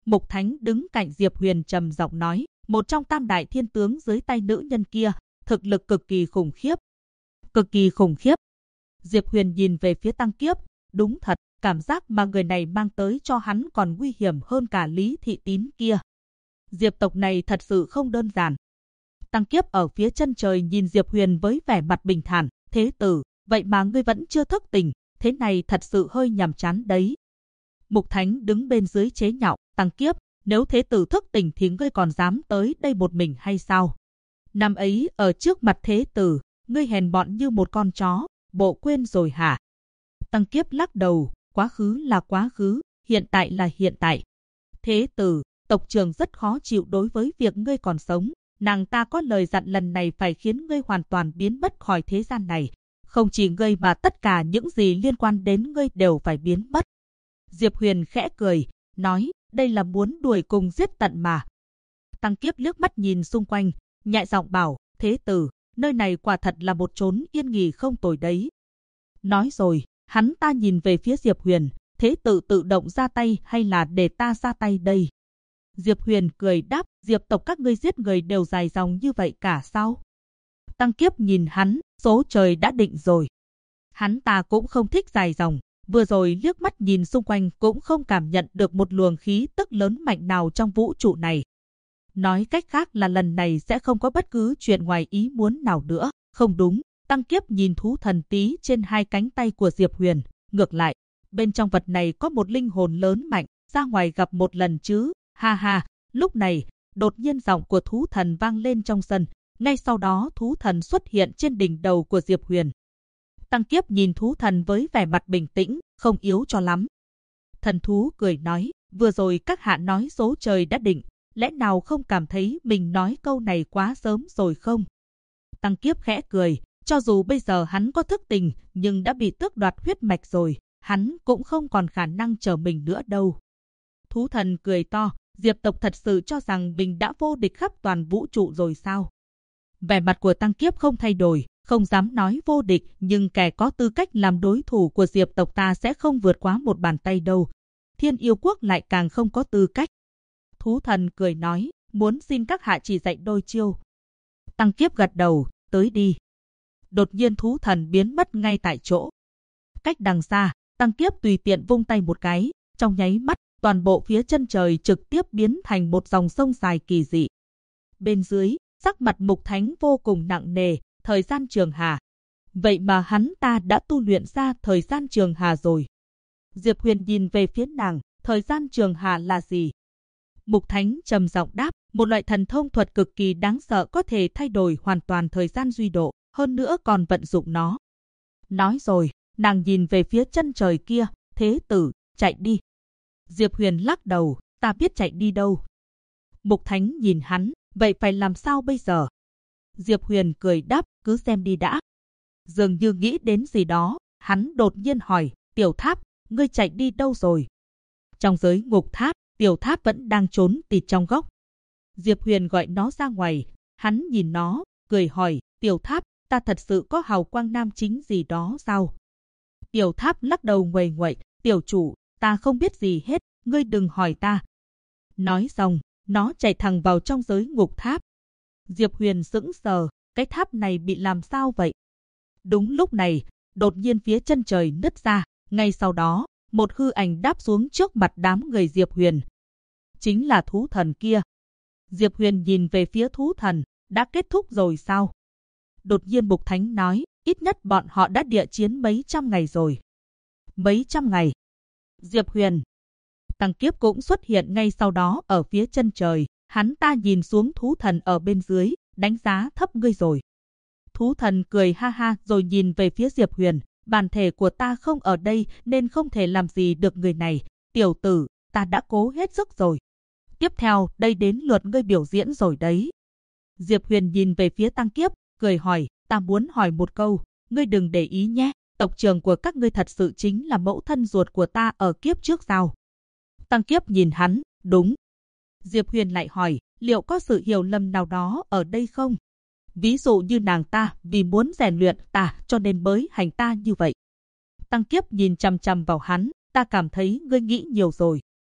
Mục Thánh đứng cạnh Diệp Huyền trầm giọng nói, một trong tam đại thiên tướng dưới tay nữ nhân kia, thực lực cực kỳ khủng khiếp. Cực kỳ khủng khiếp. Diệp Huyền nhìn về phía Tăng Kiếp, đúng thật, cảm giác mà người này mang tới cho hắn còn nguy hiểm hơn cả Lý Thị Tín kia. Diệp tộc này thật sự không đơn giản. Tăng Kiếp ở phía chân trời nhìn Diệp Huyền với vẻ mặt bình thản, thế tử, vậy mà ngươi vẫn chưa thức tỉnh, thế này thật sự hơi nhàm chán đấy. Mục Thánh đứng bên dưới chế nhạo, Tăng Kiếp, nếu thế tử thức tỉnh thì ngươi còn dám tới đây một mình hay sao? Năm ấy ở trước mặt thế tử, ngươi hèn mọn như một con chó, bộ quên rồi hả? Tăng Kiếp lắc đầu, quá khứ là quá khứ, hiện tại là hiện tại. Thế tử, tộc trưởng rất khó chịu đối với việc ngươi còn sống, nàng ta có lời dặn lần này phải khiến ngươi hoàn toàn biến mất khỏi thế gian này. Không chỉ ngươi mà tất cả những gì liên quan đến ngươi đều phải biến mất. Diệp Huyền khẽ cười, nói, đây là muốn đuổi cùng giết tận mà. Tăng Kiếp liếc mắt nhìn xung quanh, nhẹ giọng bảo, thế tử, nơi này quả thật là một chốn yên nghỉ không tồi đấy. Nói rồi, hắn ta nhìn về phía Diệp Huyền, thế tử tự động ra tay hay là để ta ra tay đây? Diệp Huyền cười đáp, Diệp tộc các ngươi giết người đều dài dòng như vậy cả sao? Tăng Kiếp nhìn hắn, số trời đã định rồi. Hắn ta cũng không thích dài dòng, vừa rồi liếc mắt nhìn xung quanh cũng không cảm nhận được một luồng khí tức lớn mạnh nào trong vũ trụ này. Nói cách khác là lần này sẽ không có bất cứ chuyện ngoài ý muốn nào nữa. Không đúng, Tăng Kiếp nhìn thú thần tí trên hai cánh tay của Diệp Huyền. Ngược lại, bên trong vật này có một linh hồn lớn mạnh, ra ngoài gặp một lần chứ. Ha ha, lúc này, đột nhiên giọng của thú thần vang lên trong sân. Ngay sau đó thú thần xuất hiện trên đỉnh đầu của Diệp Huyền. Tăng Kiếp nhìn thú thần với vẻ mặt bình tĩnh, không yếu cho lắm. Thần thú cười nói, vừa rồi các hạ nói số trời đã định, lẽ nào không cảm thấy mình nói câu này quá sớm rồi không? Tăng Kiếp khẽ cười, cho dù bây giờ hắn có thức tỉnh, nhưng đã bị tước đoạt huyết mạch rồi, hắn cũng không còn khả năng chờ mình nữa đâu. Thú thần cười to, Diệp tộc thật sự cho rằng mình đã vô địch khắp toàn vũ trụ rồi sao? Vẻ mặt của Tăng Kiếp không thay đổi, không dám nói vô địch, nhưng kẻ có tư cách làm đối thủ của Diệp tộc ta sẽ không vượt quá một bàn tay đâu. Thiên Yêu Quốc lại càng không có tư cách. Thú thần cười nói, muốn xin các hạ chỉ dạy đôi chiêu. Tăng Kiếp gật đầu, tới đi. Đột nhiên thú thần biến mất ngay tại chỗ. Cách đằng xa, Tăng Kiếp tùy tiện vung tay một cái, trong nháy mắt, toàn bộ phía chân trời trực tiếp biến thành một dòng sông dài kỳ dị. Bên dưới, sắc mặt Mục Thánh vô cùng nặng nề, thời gian trường hà. Vậy mà hắn ta đã tu luyện ra thời gian trường hà rồi. Diệp Huyền nhìn về phía nàng, thời gian trường hà là gì? Mục Thánh trầm giọng đáp, một loại thần thông thuật cực kỳ đáng sợ có thể thay đổi hoàn toàn thời gian duy độ, hơn nữa còn vận dụng nó. Nói rồi, nàng nhìn về phía chân trời kia, thế tử, chạy đi. Diệp Huyền lắc đầu, ta biết chạy đi đâu. Mục Thánh nhìn hắn, vậy phải làm sao bây giờ? Diệp Huyền cười đáp, cứ xem đi đã. Dường như nghĩ đến gì đó, hắn đột nhiên hỏi, Tiểu Tháp, ngươi chạy đi đâu rồi? Trong giới ngục tháp, Tiểu Tháp vẫn đang trốn tịt trong góc. Diệp Huyền gọi nó ra ngoài, hắn nhìn nó, cười hỏi, Tiểu Tháp, ta thật sự có hào quang nam chính gì đó sao? Tiểu Tháp lắc đầu nguầy nguậy, tiểu chủ, ta không biết gì hết, ngươi đừng hỏi ta. Nói xong, nó chạy thẳng vào trong giới ngục tháp. Diệp Huyền sững sờ, cái tháp này bị làm sao vậy? Đúng lúc này, đột nhiên phía chân trời nứt ra, ngay sau đó, một hư ảnh đáp xuống trước mặt đám người Diệp Huyền. Chính là thú thần kia. Diệp Huyền nhìn về phía thú thần, đã kết thúc rồi sao? Đột nhiên Mục Thánh nói, ít nhất bọn họ đã địa chiến mấy trăm ngày rồi. Mấy trăm ngày. Diệp Huyền. Tăng Kiếp cũng xuất hiện ngay sau đó ở phía chân trời. Hắn ta nhìn xuống thú thần ở bên dưới, đánh giá thấp ngươi rồi. Thú thần cười ha ha rồi nhìn về phía Diệp Huyền. Bản thể của ta không ở đây nên không thể làm gì được người này. Tiểu tử, ta đã cố hết sức rồi. Tiếp theo, đây đến lượt ngươi biểu diễn rồi đấy. Diệp Huyền nhìn về phía Tăng Kiếp, cười hỏi, ta muốn hỏi một câu, ngươi đừng để ý nhé. Tộc trưởng của các ngươi thật sự chính là mẫu thân ruột của ta ở kiếp trước sao? Tăng Kiếp nhìn hắn, đúng. Diệp Huyền lại hỏi, liệu có sự hiểu lầm nào đó ở đây không? Ví dụ như nàng ta vì muốn rèn luyện ta cho nên mới hành ta như vậy. Tăng Kiếp nhìn chằm chằm vào hắn, ta cảm thấy ngươi nghĩ nhiều rồi.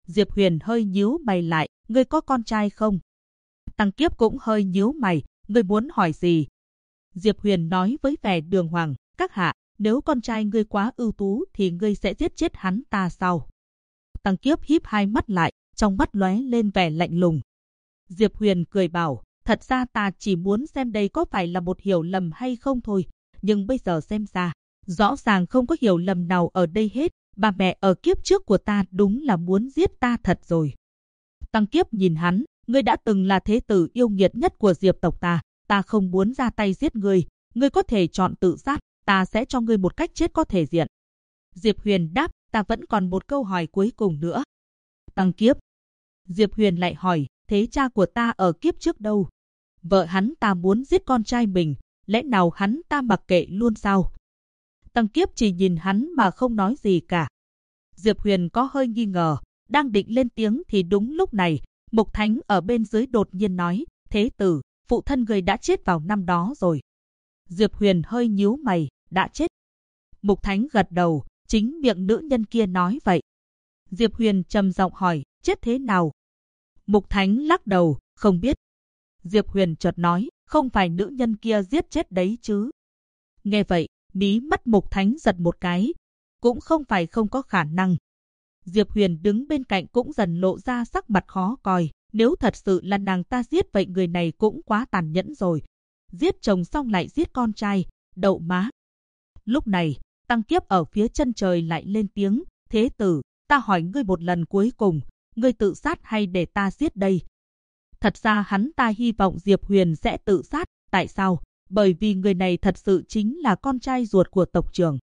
Diệp Huyền hơi nhíu mày lại, ngươi có con trai không? Tăng Kiếp cũng hơi nhíu mày, ngươi muốn hỏi gì? Diệp Huyền nói với vẻ đường hoàng, các hạ, nếu con trai ngươi quá ưu tú thì ngươi sẽ giết chết hắn ta sao? Tăng Kiếp híp hai mắt lại, trong mắt lóe lên vẻ lạnh lùng. Diệp Huyền cười bảo, thật ra ta chỉ muốn xem đây có phải là một hiểu lầm hay không thôi, nhưng bây giờ xem ra, rõ ràng không có hiểu lầm nào ở đây hết, bà mẹ ở kiếp trước của ta đúng là muốn giết ta thật rồi. Tăng Kiếp nhìn hắn, ngươi đã từng là thế tử yêu nghiệt nhất của Diệp tộc ta không muốn ra tay giết ngươi có thể chọn tự sát, ta sẽ cho ngươi một cách chết có thể diện. Diệp Huyền đáp, ta vẫn còn một câu hỏi cuối cùng nữa. Tăng Kiếp. Diệp Huyền lại hỏi, thế cha của ta ở kiếp trước đâu? Vợ hắn ta muốn giết con trai mình, lẽ nào hắn ta mặc kệ luôn sao? Tăng Kiếp chỉ nhìn hắn mà không nói gì cả. Diệp Huyền có hơi nghi ngờ, đang định lên tiếng thì đúng lúc này, Mục Thánh ở bên dưới đột nhiên nói, thế tử, phụ thân người đã chết vào năm đó rồi. Diệp Huyền hơi nhíu mày, đã chết. Mục Thánh gật đầu, chính miệng nữ nhân kia nói vậy. Diệp Huyền trầm giọng hỏi, chết thế nào? Mục Thánh lắc đầu, không biết. Diệp Huyền chợt nói, không phải nữ nhân kia giết chết đấy chứ? Nghe vậy, mí mắt Mục Thánh giật một cái. Cũng không phải không có khả năng. Diệp Huyền đứng bên cạnh cũng dần lộ ra sắc mặt khó coi. Nếu thật sự là nàng ta giết vậy người này cũng quá tàn nhẫn rồi. Giết chồng xong lại giết con trai, đậu má. Lúc này, Tăng Kiếp ở phía chân trời lại lên tiếng, thế tử, ta hỏi ngươi một lần cuối cùng, ngươi tự sát hay để ta giết đây? Thật ra hắn ta hy vọng Diệp Huyền sẽ tự sát, tại sao? Bởi vì người này thật sự chính là con trai ruột của tộc trưởng.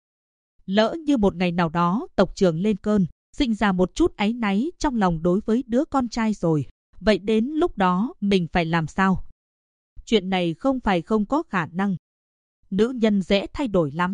Lỡ như một ngày nào đó tộc trưởng lên cơn, sinh ra một chút áy náy trong lòng đối với đứa con trai rồi, vậy đến lúc đó mình phải làm sao? Chuyện này không phải không có khả năng. Nữ nhân dễ thay đổi lắm.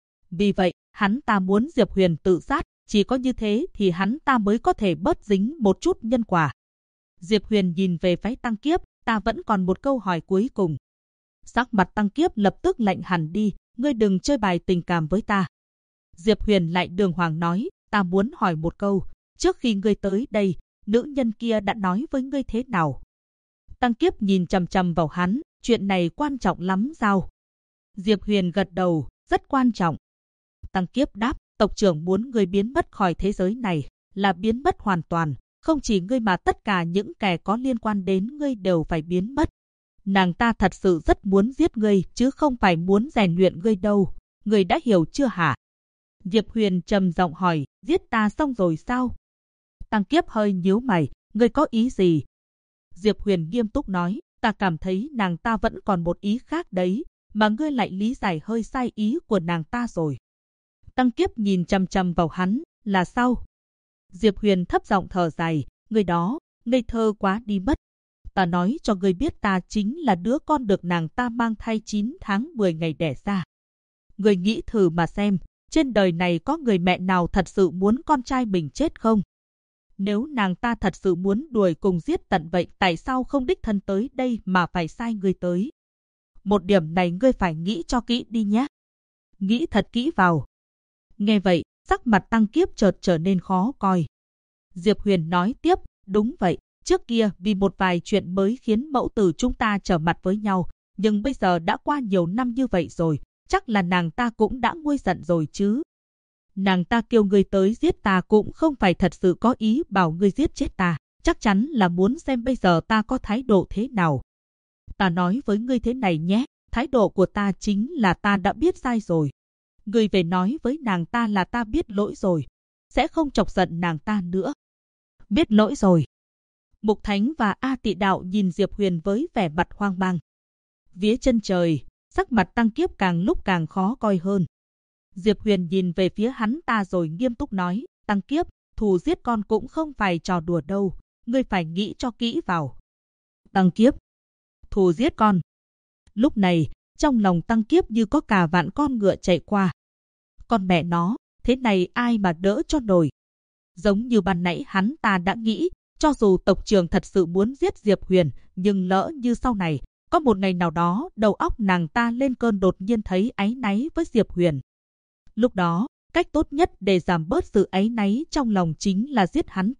Vì vậy, hắn ta muốn Diệp Huyền tự sát, chỉ có như thế thì hắn ta mới có thể bớt dính một chút nhân quả. Diệp Huyền nhìn về phái Tăng Kiếp, ta vẫn còn một câu hỏi cuối cùng. Sắc mặt Tăng Kiếp lập tức lạnh hẳn đi, ngươi đừng chơi bài tình cảm với ta. Diệp Huyền lại đường hoàng nói, ta muốn hỏi một câu, trước khi ngươi tới đây, nữ nhân kia đã nói với ngươi thế nào? Tăng Kiếp nhìn chằm chằm vào hắn, chuyện này quan trọng lắm sao? Diệp Huyền gật đầu, rất quan trọng. Tăng Kiếp đáp, tộc trưởng muốn ngươi biến mất khỏi thế giới này, là biến mất hoàn toàn, không chỉ ngươi mà tất cả những kẻ có liên quan đến ngươi đều phải biến mất. Nàng ta thật sự rất muốn giết ngươi, chứ không phải muốn rèn luyện ngươi đâu, ngươi đã hiểu chưa hả? Diệp Huyền trầm giọng hỏi, giết ta xong rồi sao? Tăng Kiếp hơi nhíu mày, ngươi có ý gì? Diệp Huyền nghiêm túc nói, ta cảm thấy nàng ta vẫn còn một ý khác đấy, mà ngươi lại lý giải hơi sai ý của nàng ta rồi. Tăng Kiếp nhìn chằm chằm vào hắn, là sao? Diệp Huyền thấp giọng thở dài, ngươi đó, ngây thơ quá đi mất. Ta nói cho ngươi biết ta chính là đứa con được nàng ta mang thai 9 tháng 10 ngày đẻ ra. Ngươi nghĩ thử mà xem, trên đời này có người mẹ nào thật sự muốn con trai mình chết không? Nếu nàng ta thật sự muốn đuổi cùng giết tận vậy, tại sao không đích thân tới đây mà phải sai ngươi tới? Một điểm này ngươi phải nghĩ cho kỹ đi nhé. Nghĩ thật kỹ vào. Nghe vậy, sắc mặt Tăng Kiếp chợt trở nên khó coi. Diệp Huyền nói tiếp, đúng vậy, trước kia vì một vài chuyện mới khiến mẫu tử chúng ta trở mặt với nhau, nhưng bây giờ đã qua nhiều năm như vậy rồi, chắc là nàng ta cũng đã nguôi giận rồi chứ. Nàng ta kêu ngươi tới giết ta cũng không phải thật sự có ý bảo ngươi giết chết ta, chắc chắn là muốn xem bây giờ ta có thái độ thế nào. Ta nói với ngươi thế này nhé, thái độ của ta chính là ta đã biết sai rồi. Ngươi về nói với nàng ta là ta biết lỗi rồi, sẽ không chọc giận nàng ta nữa. Biết lỗi rồi. Mục Thánh và A Tị Đạo nhìn Diệp Huyền với vẻ mặt hoang mang. Phía chân trời, sắc mặt Tăng Kiếp càng lúc càng khó coi hơn. Diệp Huyền nhìn về phía hắn ta rồi nghiêm túc nói, Tăng Kiếp, thù giết con cũng không phải trò đùa đâu, ngươi phải nghĩ cho kỹ vào. Tăng Kiếp, thù giết con. Lúc này, trong lòng Tăng Kiếp như có cả vạn con ngựa chạy qua. Con mẹ nó, thế này ai mà đỡ cho nổi. Giống như ban nãy hắn ta đã nghĩ, cho dù tộc trưởng thật sự muốn giết Diệp Huyền, nhưng lỡ như sau này, có một ngày nào đó đầu óc nàng ta lên cơn đột nhiên thấy áy náy với Diệp Huyền. Lúc đó, cách tốt nhất để giảm bớt sự áy náy trong lòng chính là giết hắn ta,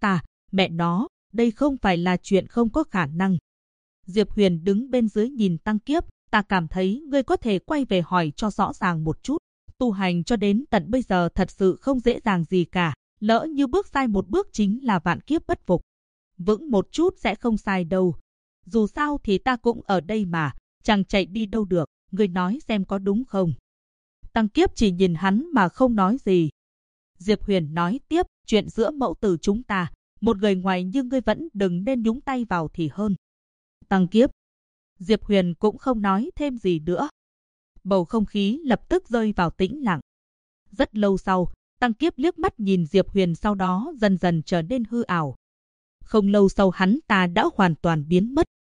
Mẹ nó, đây không phải là chuyện không có khả năng. Diệp Huyền đứng bên dưới nhìn Tăng Kiếp, ta cảm thấy ngươi có thể quay về hỏi cho rõ ràng một chút. Tu hành cho đến tận bây giờ thật sự không dễ dàng gì cả. Lỡ như bước sai một bước chính là vạn kiếp bất phục. Vững một chút sẽ không sai đâu. Dù sao thì ta cũng ở đây mà, chẳng chạy đi đâu được, ngươi nói xem có đúng không? Tăng Kiếp chỉ nhìn hắn mà không nói gì. Diệp Huyền nói tiếp, chuyện giữa mẫu tử chúng ta, một người ngoài như ngươi vẫn đừng nên nhúng tay vào thì hơn. Tăng Kiếp. Diệp Huyền cũng không nói thêm gì nữa. Bầu không khí lập tức rơi vào tĩnh lặng. Rất lâu sau, Tăng Kiếp liếc mắt nhìn Diệp Huyền, sau đó dần dần trở nên hư ảo. Không lâu sau hắn ta đã hoàn toàn biến mất.